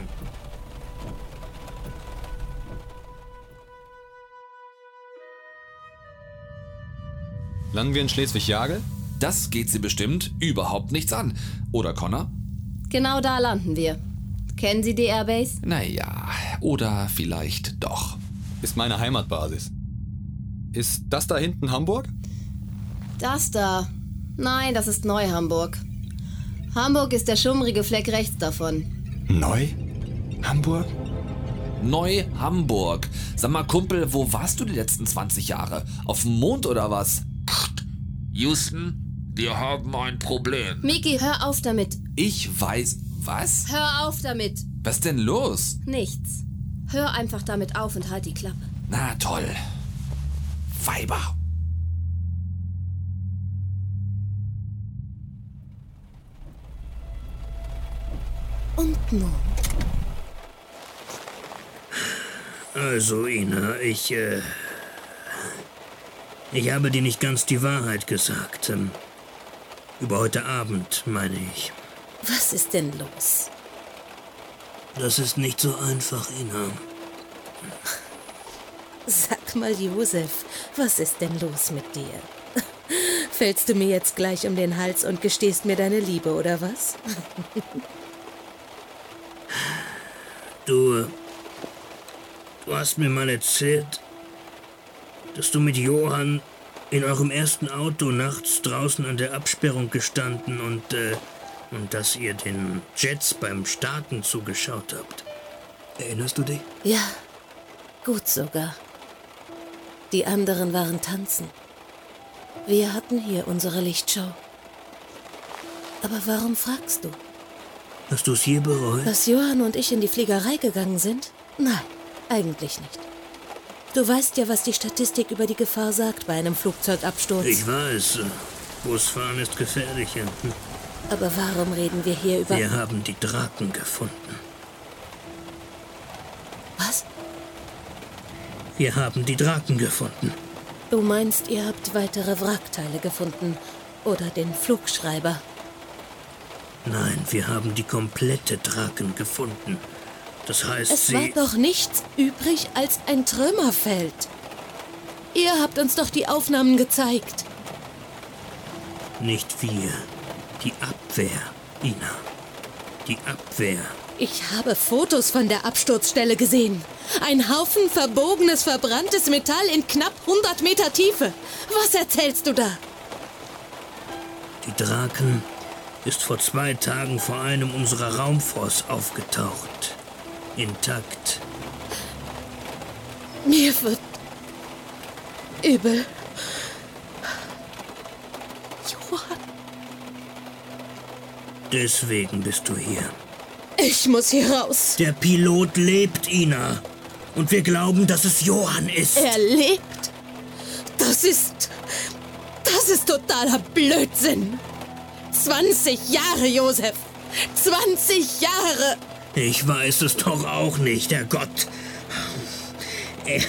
Landen wir in Schleswig-Jagel? Das geht Sie bestimmt überhaupt nichts an. Oder, Connor? Genau da landen wir. Kennen Sie die Airbase? Naja, oder vielleicht doch. Ist meine Heimatbasis. Ist das da hinten Hamburg? Das da. Nein, das ist Neu-Hamburg. Hamburg ist der schummrige Fleck rechts davon. Neu? Hamburg? Neu-Hamburg. Sag mal, Kumpel, wo warst du die letzten zwanzig Jahre? Auf dem Mond oder was? Psst. Houston, wir haben ein Problem. Miki, hör auf damit. Ich weiß... Was? Hör auf damit. Was denn los? Nichts. Hör einfach damit auf und halt die Klappe. Na toll. Weiber. Und nun? Also, Ina, ich, äh... Ich habe dir nicht ganz die Wahrheit gesagt. Ähm, über heute Abend, meine ich. Was ist denn los? Das ist nicht so einfach, Ina. Sag mal, Josef, was ist denn los mit dir? Fällst du mir jetzt gleich um den Hals und gestehst mir deine Liebe, oder was? Du, du hast mir mal erzählt, dass du mit Johann in eurem ersten Auto nachts draußen an der Absperrung gestanden und, äh, und dass ihr den Jets beim Starten zugeschaut habt. Erinnerst du dich? Ja, gut sogar. Die anderen waren tanzen. Wir hatten hier unsere Lichtshow. Aber warum fragst du? Hast du es je bereut? Dass Johann und ich in die Fliegerei gegangen sind? Nein, eigentlich nicht. Du weißt ja, was die Statistik über die Gefahr sagt bei einem Flugzeugabsturz. Ich weiß. Busfahren ist gefährlich. Hm. Aber warum reden wir hier über... Wir haben die Draken gefunden. Was? Wir haben die Draken gefunden. Du meinst, ihr habt weitere Wrackteile gefunden? Oder den Flugschreiber? Nein, wir haben die komplette Draken gefunden. Das heißt, es sie... war doch nichts übrig als ein Trümmerfeld. Ihr habt uns doch die Aufnahmen gezeigt. Nicht wir. Die Abwehr, Ina. Die Abwehr. Ich habe Fotos von der Absturzstelle gesehen. Ein Haufen verbogenes, verbranntes Metall in knapp hundert Meter Tiefe. Was erzählst du da? Die Draken ist vor zwei Tagen vor einem unserer Raumforts aufgetaucht. Intakt. Mir wird übel. Johann. Deswegen bist du hier. Ich muss hier raus. Der Pilot lebt, Ina. Und wir glauben, dass es Johann ist. Er lebt? Das ist... Das ist totaler Blödsinn. zwanzig Jahre, Josef. zwanzig Jahre. Ich weiß es doch auch nicht, Herrgott. Er...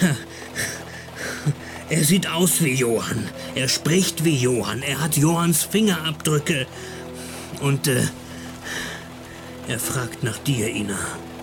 Er sieht aus wie Johann. Er spricht wie Johann. Er hat Johanns Fingerabdrücke. Und, äh... er fragt nach dir, Ina.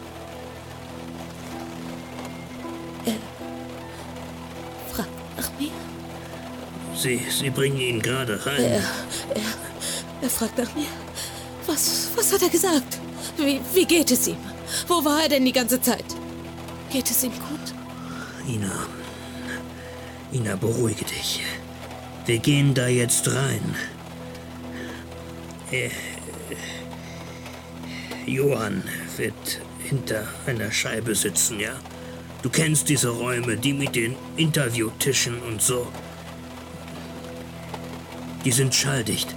Er fragt nach mir? Sie, Sie bringen ihn gerade rein. Er, er, er fragt nach mir. Was, was hat er gesagt? Wie, wie geht es ihm? Wo war er denn die ganze Zeit? Geht es ihm gut? Ina, Ina, beruhige dich. Wir gehen da jetzt rein. Er, Johann wird hinter einer Scheibe sitzen, ja? Du kennst diese Räume, die mit den Interviewtischen und so. Die sind schalldicht.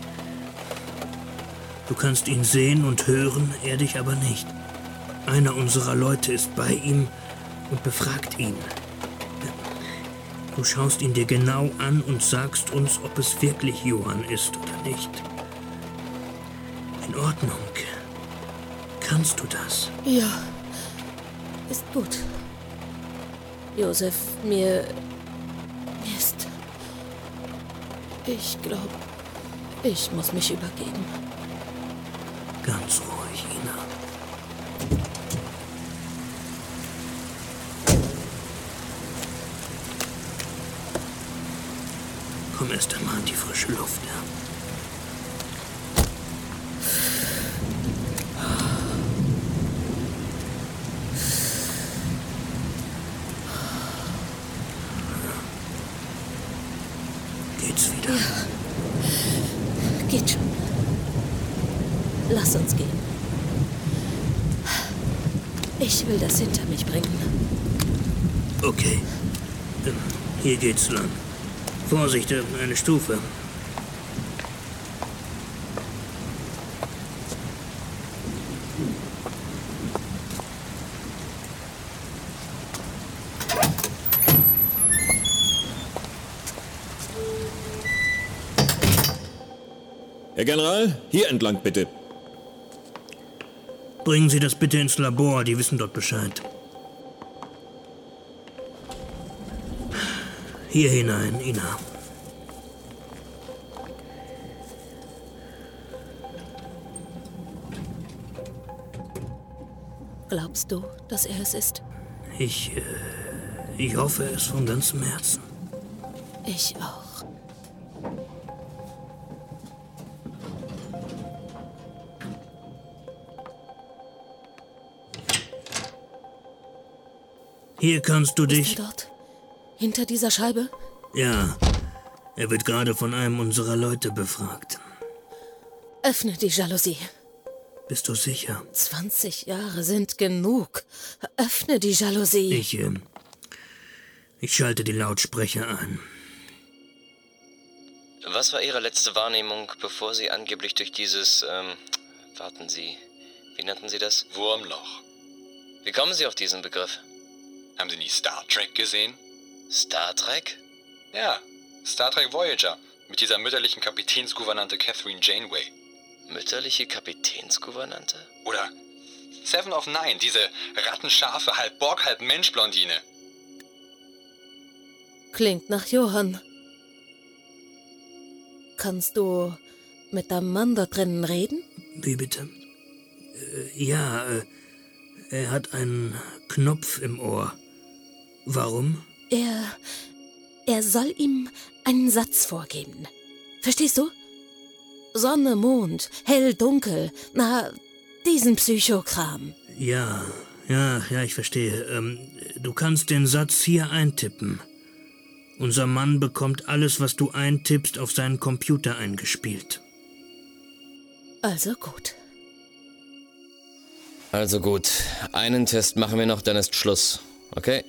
Du kannst ihn sehen und hören, er dich aber nicht. Einer unserer Leute ist bei ihm und befragt ihn. Du schaust ihn dir genau an und sagst uns, ob es wirklich Johann ist oder nicht. In Ordnung. Kannst du das? Ja, ist gut. Josef, mir... mir ist... Ich glaube, ich muss mich übergeben. Ganz ruhig, Ina. Komm erst einmal in die frische Luft, ja? Geht's wieder? Ja. Geht schon. Lass uns gehen. Ich will das hinter mich bringen. Okay. Hier geht's lang. Vorsicht, eine Stufe. Herr General, hier entlang bitte. Bringen Sie das bitte ins Labor, die wissen dort Bescheid. Hier hinein, Ina. Glaubst du, dass er es ist? Ich, äh, ich hoffe es von ganzem Herzen. Ich auch. Hier kannst du dich... Ist er dort? Hinter dieser Scheibe? Ja, er wird gerade von einem unserer Leute befragt. Öffne die Jalousie. Bist du sicher? zwanzig Jahre sind genug. Öffne die Jalousie. Ich, äh, ich schalte die Lautsprecher ein. Was war Ihre letzte Wahrnehmung, bevor Sie angeblich durch dieses, ähm, warten Sie, wie nannten Sie das? Wurmloch. Wie kommen Sie auf diesen Begriff? Haben Sie nie Star Trek gesehen? Star Trek? Ja, Star Trek Voyager. Mit dieser mütterlichen Kapitänsgouvernante Catherine Janeway. Mütterliche Kapitänsgouvernante? Oder Seven of Nine, diese rattenscharfe, halb Borg, halb Mensch-Blondine. Klingt nach Johann. Kannst du mit deinem Mann da drinnen reden? Wie bitte? Äh, ja, äh, er hat einen Knopf im Ohr. Warum? Er... er soll ihm einen Satz vorgeben. Verstehst du? Sonne, Mond, hell, dunkel. Na, diesen Psychokram. Ja, ja, ja, ich verstehe. Ähm, du kannst den Satz hier eintippen. Unser Mann bekommt alles, was du eintippst, auf seinen Computer eingespielt. Also gut. Also gut, einen Test machen wir noch, dann ist Schluss, okay?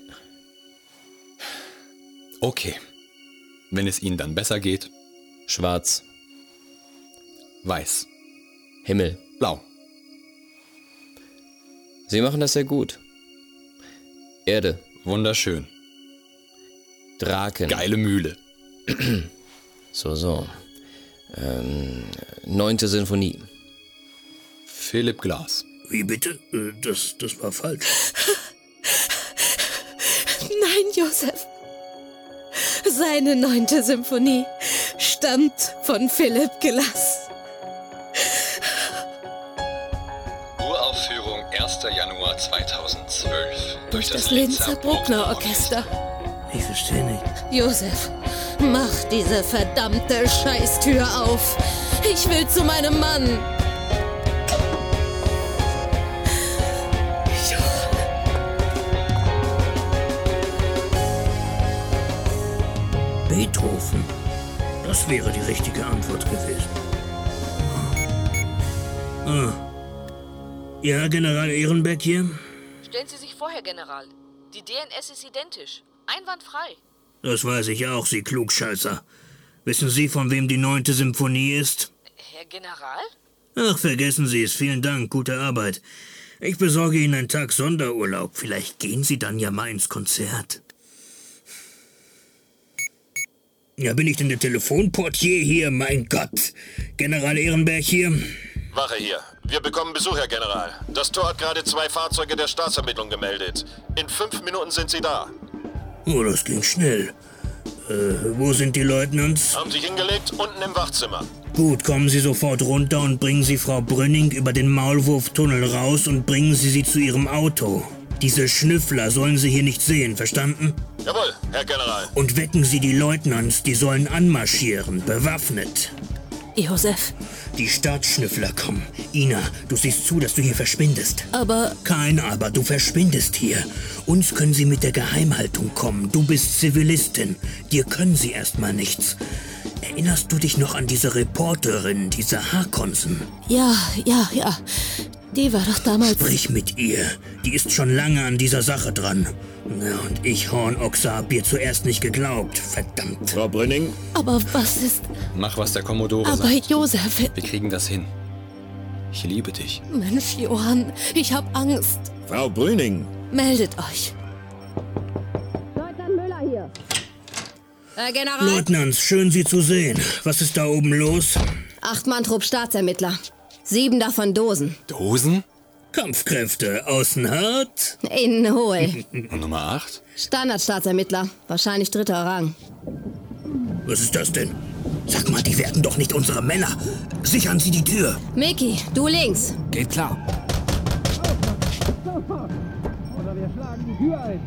Okay. Wenn es Ihnen dann besser geht. Schwarz. Weiß. Himmel. Blau. Sie machen das sehr gut. Erde. Wunderschön. Draken. Geile Mühle. So, so. Ähm, neunte Sinfonie. Philipp Glass. Wie bitte? Das, das war falsch. Nein, Josef. Seine neunte Symphonie stammt von Philipp Glass. Uraufführung erster Januar zweitausendzwölf. Durch das Linzer Bruckner Orchester. Ich verstehe nicht. Josef, mach diese verdammte Scheißtür auf. Ich will zu meinem Mann. Beethoven. Das wäre die richtige Antwort gewesen. Ah. Ja, General Ehrenbeck hier? Stellen Sie sich vorher, General. Die D N S ist identisch. Einwandfrei. Das weiß ich auch, Sie Klugscheißer. Wissen Sie, von wem die neunte Symphonie ist? Herr General? Ach, vergessen Sie es. Vielen Dank, gute Arbeit. Ich besorge Ihnen einen Tag Sonderurlaub. Vielleicht gehen Sie dann ja mal ins Konzert. Ja, bin ich denn der Telefonportier hier? Mein Gott. General Ehrenberg hier? Wache hier. Wir bekommen Besuch, Herr General. Das Tor hat gerade zwei Fahrzeuge der Staatsermittlung gemeldet. In fünf Minuten sind sie da. Oh, das ging schnell. Äh, wo sind die Leutnants? Haben sich hingelegt, unten im Wachzimmer. Gut, kommen Sie sofort runter und bringen Sie Frau Brünning über den Maulwurftunnel raus und bringen Sie sie zu ihrem Auto. Diese Schnüffler sollen Sie hier nicht sehen, verstanden? Jawohl, Herr General. Und wecken Sie die Leutnants, die sollen anmarschieren, bewaffnet. Josef. Die Staatsschnüffler kommen. Ina, du siehst zu, dass du hier verschwindest. Aber... Kein Aber, du verschwindest hier. Uns können sie mit der Geheimhaltung kommen. Du bist Zivilistin. Dir können sie erstmal nichts. Erinnerst du dich noch an diese Reporterin, diese Harkonsen? Ja, ja, ja. Die war doch damals... Sprich mit ihr. Die ist schon lange an dieser Sache dran. Na, und ich, Hornochse, hab ihr zuerst nicht geglaubt. Verdammt. Frau Brünning? Aber was ist... Mach, was der Kommodore Aber sagt. Josef... Wir kriegen das hin. Ich liebe dich. Mensch, Johann, ich hab Angst. Frau Brüning! Meldet euch. Leutnant Müller hier. Herr General? Leutnants, schön Sie zu sehen. Was ist da oben los? Acht Mann Trupp Staatsermittler. Sieben davon Dosen. Dosen? Kampfkräfte, außen hart. Innen hohl. Und Nummer acht? Standardstaatsermittler. Wahrscheinlich dritter Rang. Was ist das denn? Sag mal, die werden doch nicht unsere Männer. Sichern Sie die Tür. Mickey, du links. Geht klar. Oder wir schlagen die Tür ein.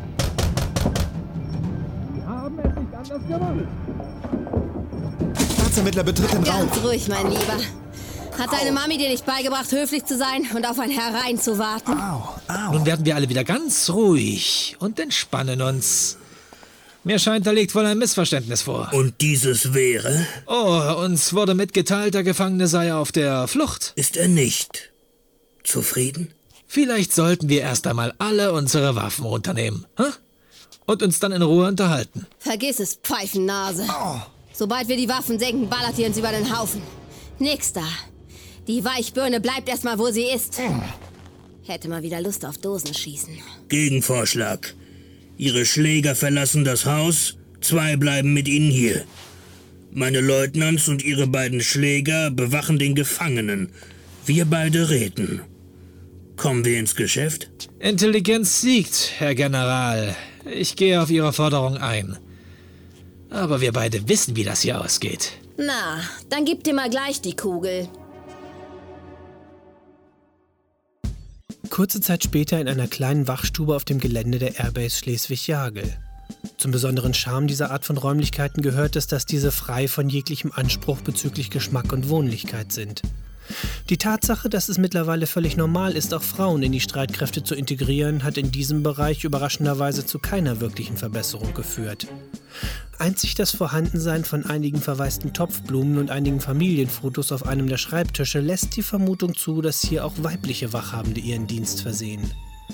Die haben es nicht anders gemacht. Staatsermittler betritt den Raum. Ganz ruhig, mein Lieber. Hat deine Mami dir nicht beigebracht, höflich zu sein und auf ein Herein zu warten? Au, au. Nun werden wir alle wieder ganz ruhig und entspannen uns. Mir scheint, da liegt wohl ein Missverständnis vor. Und dieses wäre? Oh, uns wurde mitgeteilt, der Gefangene sei auf der Flucht. Ist er nicht zufrieden? Vielleicht sollten wir erst einmal alle unsere Waffen runternehmen. Hä? Und uns dann in Ruhe unterhalten. Vergiss es, Pfeifennase. Oh. Sobald wir die Waffen senken, ballert ihr uns über den Haufen. Nix da. Die Weichbirne bleibt erstmal, wo sie ist. Oh. Hätte mal wieder Lust auf Dosenschießen. Gegenvorschlag. Ihre Schläger verlassen das Haus, zwei bleiben mit ihnen hier. Meine Leutnants und ihre beiden Schläger bewachen den Gefangenen. Wir beide reden. Kommen wir ins Geschäft? Intelligenz siegt, Herr General. Ich gehe auf Ihre Forderung ein. Aber wir beide wissen, wie das hier ausgeht. Na, dann gib dir mal gleich die Kugel. Kurze Zeit später in einer kleinen Wachstube auf dem Gelände der Airbase Schleswig-Jagel. Zum besonderen Charme dieser Art von Räumlichkeiten gehört es, dass diese frei von jeglichem Anspruch bezüglich Geschmack und Wohnlichkeit sind. Die Tatsache, dass es mittlerweile völlig normal ist, auch Frauen in die Streitkräfte zu integrieren, hat in diesem Bereich überraschenderweise zu keiner wirklichen Verbesserung geführt. Einzig das Vorhandensein von einigen verwaisten Topfblumen und einigen Familienfotos auf einem der Schreibtische lässt die Vermutung zu, dass hier auch weibliche Wachhabende ihren Dienst versehen.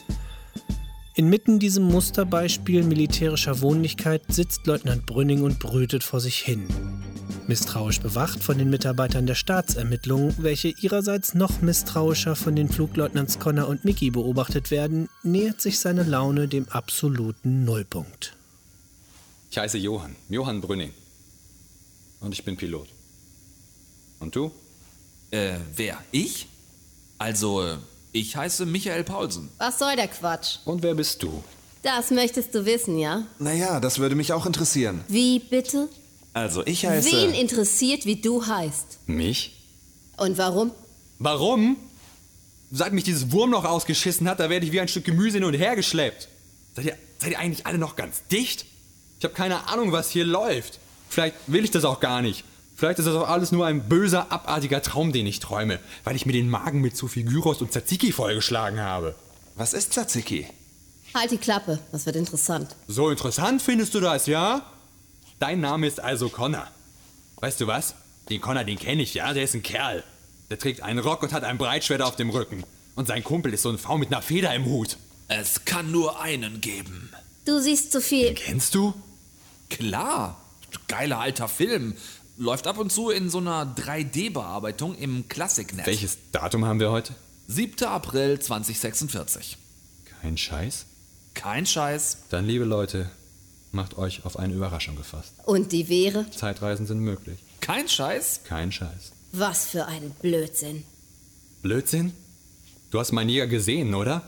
Inmitten diesem Musterbeispiel militärischer Wohnlichkeit sitzt Leutnant Brünning und brütet vor sich hin. Misstrauisch bewacht von den Mitarbeitern der Staatsermittlungen, welche ihrerseits noch misstrauischer von den Flugleutnants Connor und Mickey beobachtet werden, nähert sich seine Laune dem absoluten Nullpunkt. Ich heiße Johann, Johann Brünning. Und ich bin Pilot. Und du? Äh, wer? Ich? Also, ich heiße Michael Paulsen. Was soll der Quatsch? Und wer bist du? Das möchtest du wissen, ja? Naja, das würde mich auch interessieren. Wie bitte? Also, ich heiße... Wen interessiert, wie du heißt? Mich? Und warum? Warum? Seit mich dieses Wurmloch ausgeschissen hat, da werde ich wie ein Stück Gemüse hin und her geschleppt. Seid ihr, seid ihr eigentlich alle noch ganz dicht? Ich habe keine Ahnung, was hier läuft. Vielleicht will ich das auch gar nicht. Vielleicht ist das auch alles nur ein böser, abartiger Traum, den ich träume, weil ich mir den Magen mit zu viel Gyros und Tzatziki vollgeschlagen habe. Was ist Tzatziki? Halt die Klappe, das wird interessant. So interessant findest du das, ja? Dein Name ist also Connor. Weißt du was? Den Connor, den kenne ich, ja? Der ist ein Kerl. Der trägt einen Rock und hat ein Breitschwert auf dem Rücken. Und sein Kumpel ist so ein V mit einer Feder im Hut. Es kann nur einen geben. Du siehst zu viel. Kennst du? Klar. Geiler alter Film. Läuft ab und zu in so einer drei D-Bearbeitung im Klassiknet. Welches Datum haben wir heute? siebter April zweitausendsechsundvierzig. Kein Scheiß? Kein Scheiß. Dann, liebe Leute, macht euch auf eine Überraschung gefasst. Und die wäre? Zeitreisen sind möglich. Kein Scheiß? Kein Scheiß. Was für ein Blödsinn. Blödsinn? Du hast meinen Jäger gesehen, oder?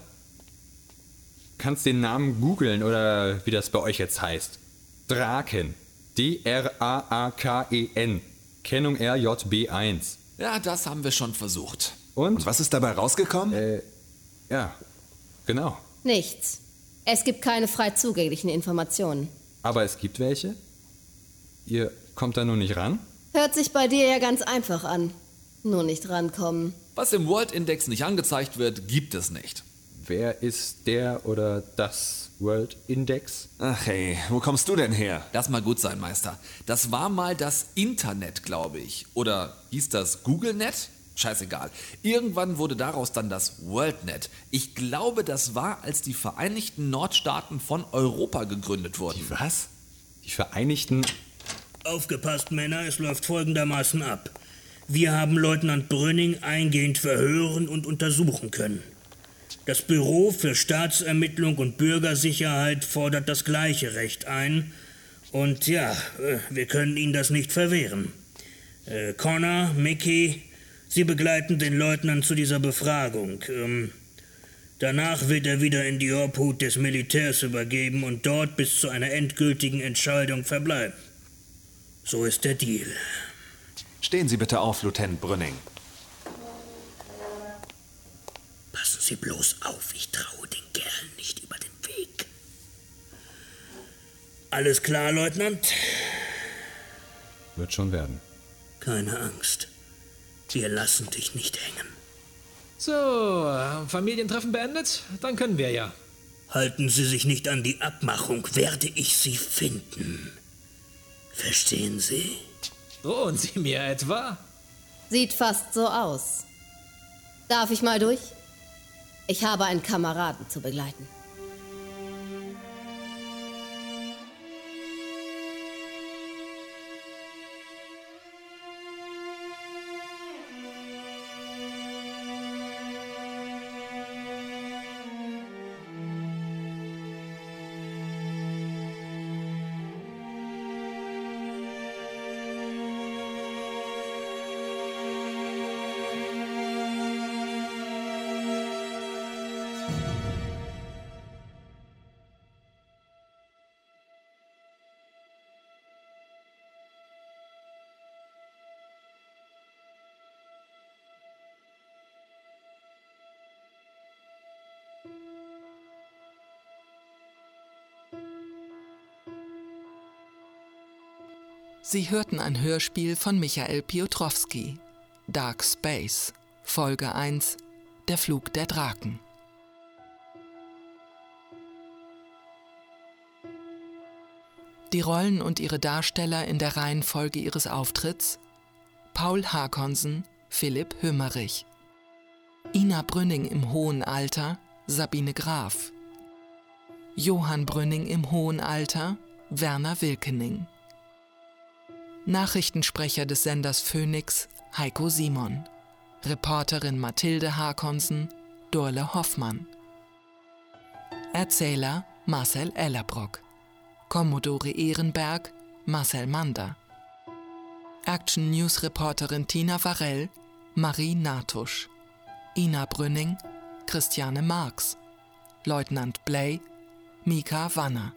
Kannst den Namen googeln oder wie das bei euch jetzt heißt. Draken. D R A A K E N. Kennung R J B eins. Ja, das haben wir schon versucht. Und? Und was ist dabei rausgekommen? Äh, ja, genau. Nichts. Es gibt keine frei zugänglichen Informationen. Aber es gibt welche? Ihr kommt da nur nicht ran? Hört sich bei dir ja ganz einfach an. Nur nicht rankommen. Was im World Index nicht angezeigt wird, gibt es nicht. Wer ist der oder das World Index? Ach hey, wo kommst du denn her? Lass mal gut sein, Meister. Das war mal das Internet, glaube ich. Oder hieß das GoogleNet? Scheißegal. Irgendwann wurde daraus dann das WorldNet. Ich glaube, das war, als die Vereinigten Nordstaaten von Europa gegründet wurden. Die was? Die Vereinigten... Aufgepasst, Männer, es läuft folgendermaßen ab. Wir haben Leutnant Brünning eingehend verhören und untersuchen können. Das Büro für Staatsermittlung und Bürgersicherheit fordert das gleiche Recht ein. Und ja, wir können Ihnen das nicht verwehren. Äh, Connor, Mickey, Sie begleiten den Leutnant zu dieser Befragung. Ähm, danach wird er wieder in die Obhut des Militärs übergeben und dort bis zu einer endgültigen Entscheidung verbleiben. So ist der Deal. Stehen Sie bitte auf, Lieutenant Brünning. Passen Sie bloß auf, ich traue den Kerlen nicht über den Weg. Alles klar, Leutnant? Wird schon werden. Keine Angst. Wir lassen dich nicht hängen. So, Familientreffen beendet? Dann können wir ja. Halten Sie sich nicht an die Abmachung, werde ich Sie finden. Verstehen Sie? Drohen Sie mir etwa? Sieht fast so aus. Darf ich mal durch? Ich habe einen Kameraden zu begleiten. Sie hörten ein Hörspiel von Michael Piotrowski, Dark Space, Folge eins, Der Flug der Draken. Die Rollen und ihre Darsteller in der Reihenfolge ihres Auftritts: Paul Hakonsen, Philipp Hömerich, Ina Brünning im hohen Alter, Sabine Graf, Johann Brünning im hohen Alter, Werner Wilkening. Nachrichtensprecher des Senders Phoenix, Heiko Simon. Reporterin Mathilde Hakonsen, Dorle Hoffmann. Erzähler Marcel Ellerbrock. Commodore Ehrenberg, Marcel Mander. Action-News-Reporterin Tina Varell, Marie Natusch. Ina Brünning, Christiane Marx. Leutnant Bley, Mika Wanner.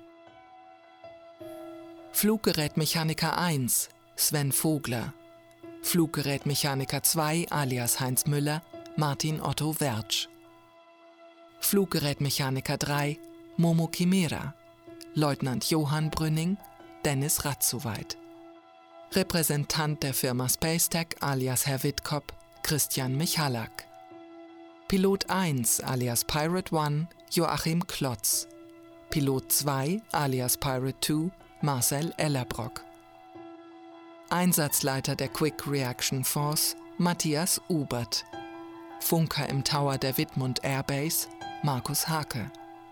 Fluggerätmechaniker eins, Sven Vogler. Fluggerätmechaniker zwei alias Heinz Müller, Martin Otto Wertsch. Fluggerätmechaniker drei, Momo Kimera. Leutnant Johann Brünning, Dennis Ratzuweit. Repräsentant der Firma Spacetech alias Herr Wittkop, Christian Michalak. Pilot eins alias Pirate One, Joachim Klotz. Pilot zwei alias Pirate zwei, Marcel Ellerbrock. Einsatzleiter der Quick Reaction Force, Matthias Ubert. Funker im Tower der Wittmund Airbase, Markus Hake.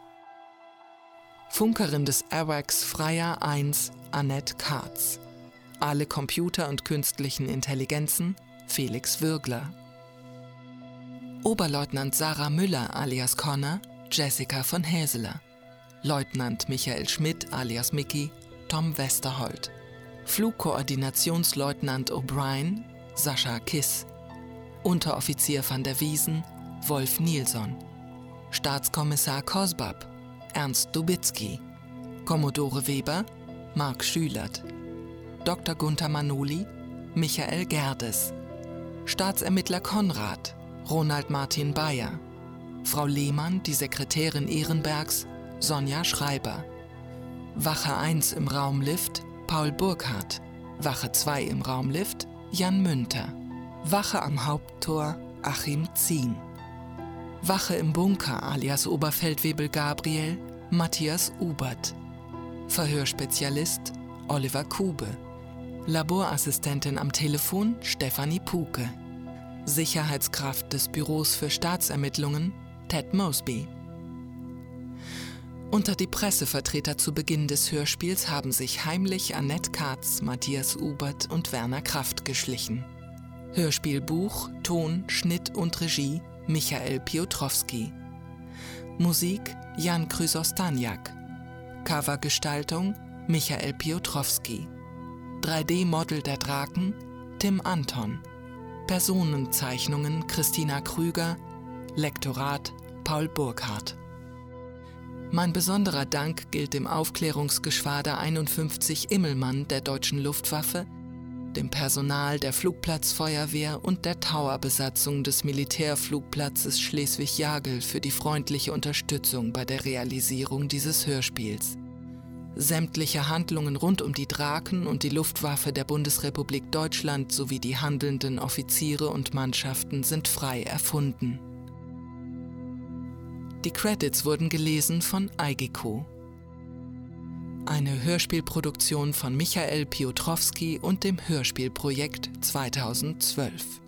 Funkerin des AWACS Freya eins, Annette Katz. Alle Computer- und künstlichen Intelligenzen, Felix Würgler. Oberleutnant Sarah Müller alias Connor, Jessica von Häseler. Leutnant Michael Schmidt alias Mickey, Tom Westerholt. Flugkoordinationsleutnant O'Brien, Sascha Kiss. Unteroffizier van der Wiesen, Wolf Nilsson. Staatskommissar Kosbab, Ernst Dubitzky. Kommodore Weber, Mark Schülert. Doktor Gunther Manoli, Michael Gerdes. Staatsermittler Konrad, Ronald Martin Bayer. Frau Lehmann, die Sekretärin Ehrenbergs, Sonja Schreiber. Wache eins im Raumlift, Paul Burkhardt. Wache zwei im Raumlift, Jan Münter. Wache am Haupttor, Achim Zien. Wache im Bunker alias Oberfeldwebel Gabriel, Matthias Ubert. Verhörspezialist, Oliver Kube. Laborassistentin am Telefon, Stefanie Puke. Sicherheitskraft des Büros für Staatsermittlungen, Ted Mosby. Unter die Pressevertreter zu Beginn des Hörspiels haben sich heimlich Annette Katz, Matthias Ubert und Werner Kraft geschlichen. Hörspielbuch, Ton, Schnitt und Regie Michael Piotrowski. Musik Jan Krysostaniak. Covergestaltung Michael Piotrowski. drei D-Model der Draken Tim Anton. Personenzeichnungen Christina Krüger. Lektorat Paul Burkhardt. Mein besonderer Dank gilt dem Aufklärungsgeschwader einundfünfzig Immelmann der Deutschen Luftwaffe, dem Personal der Flugplatzfeuerwehr und der Towerbesatzung des Militärflugplatzes Schleswig-Jagel für die freundliche Unterstützung bei der Realisierung dieses Hörspiels. Sämtliche Handlungen rund um die Draken und die Luftwaffe der Bundesrepublik Deutschland sowie die handelnden Offiziere und Mannschaften sind frei erfunden. Die Credits wurden gelesen von Eigiko. Eine Hörspielproduktion von Michael Piotrowski und dem Hörspielprojekt zweitausendzwölf.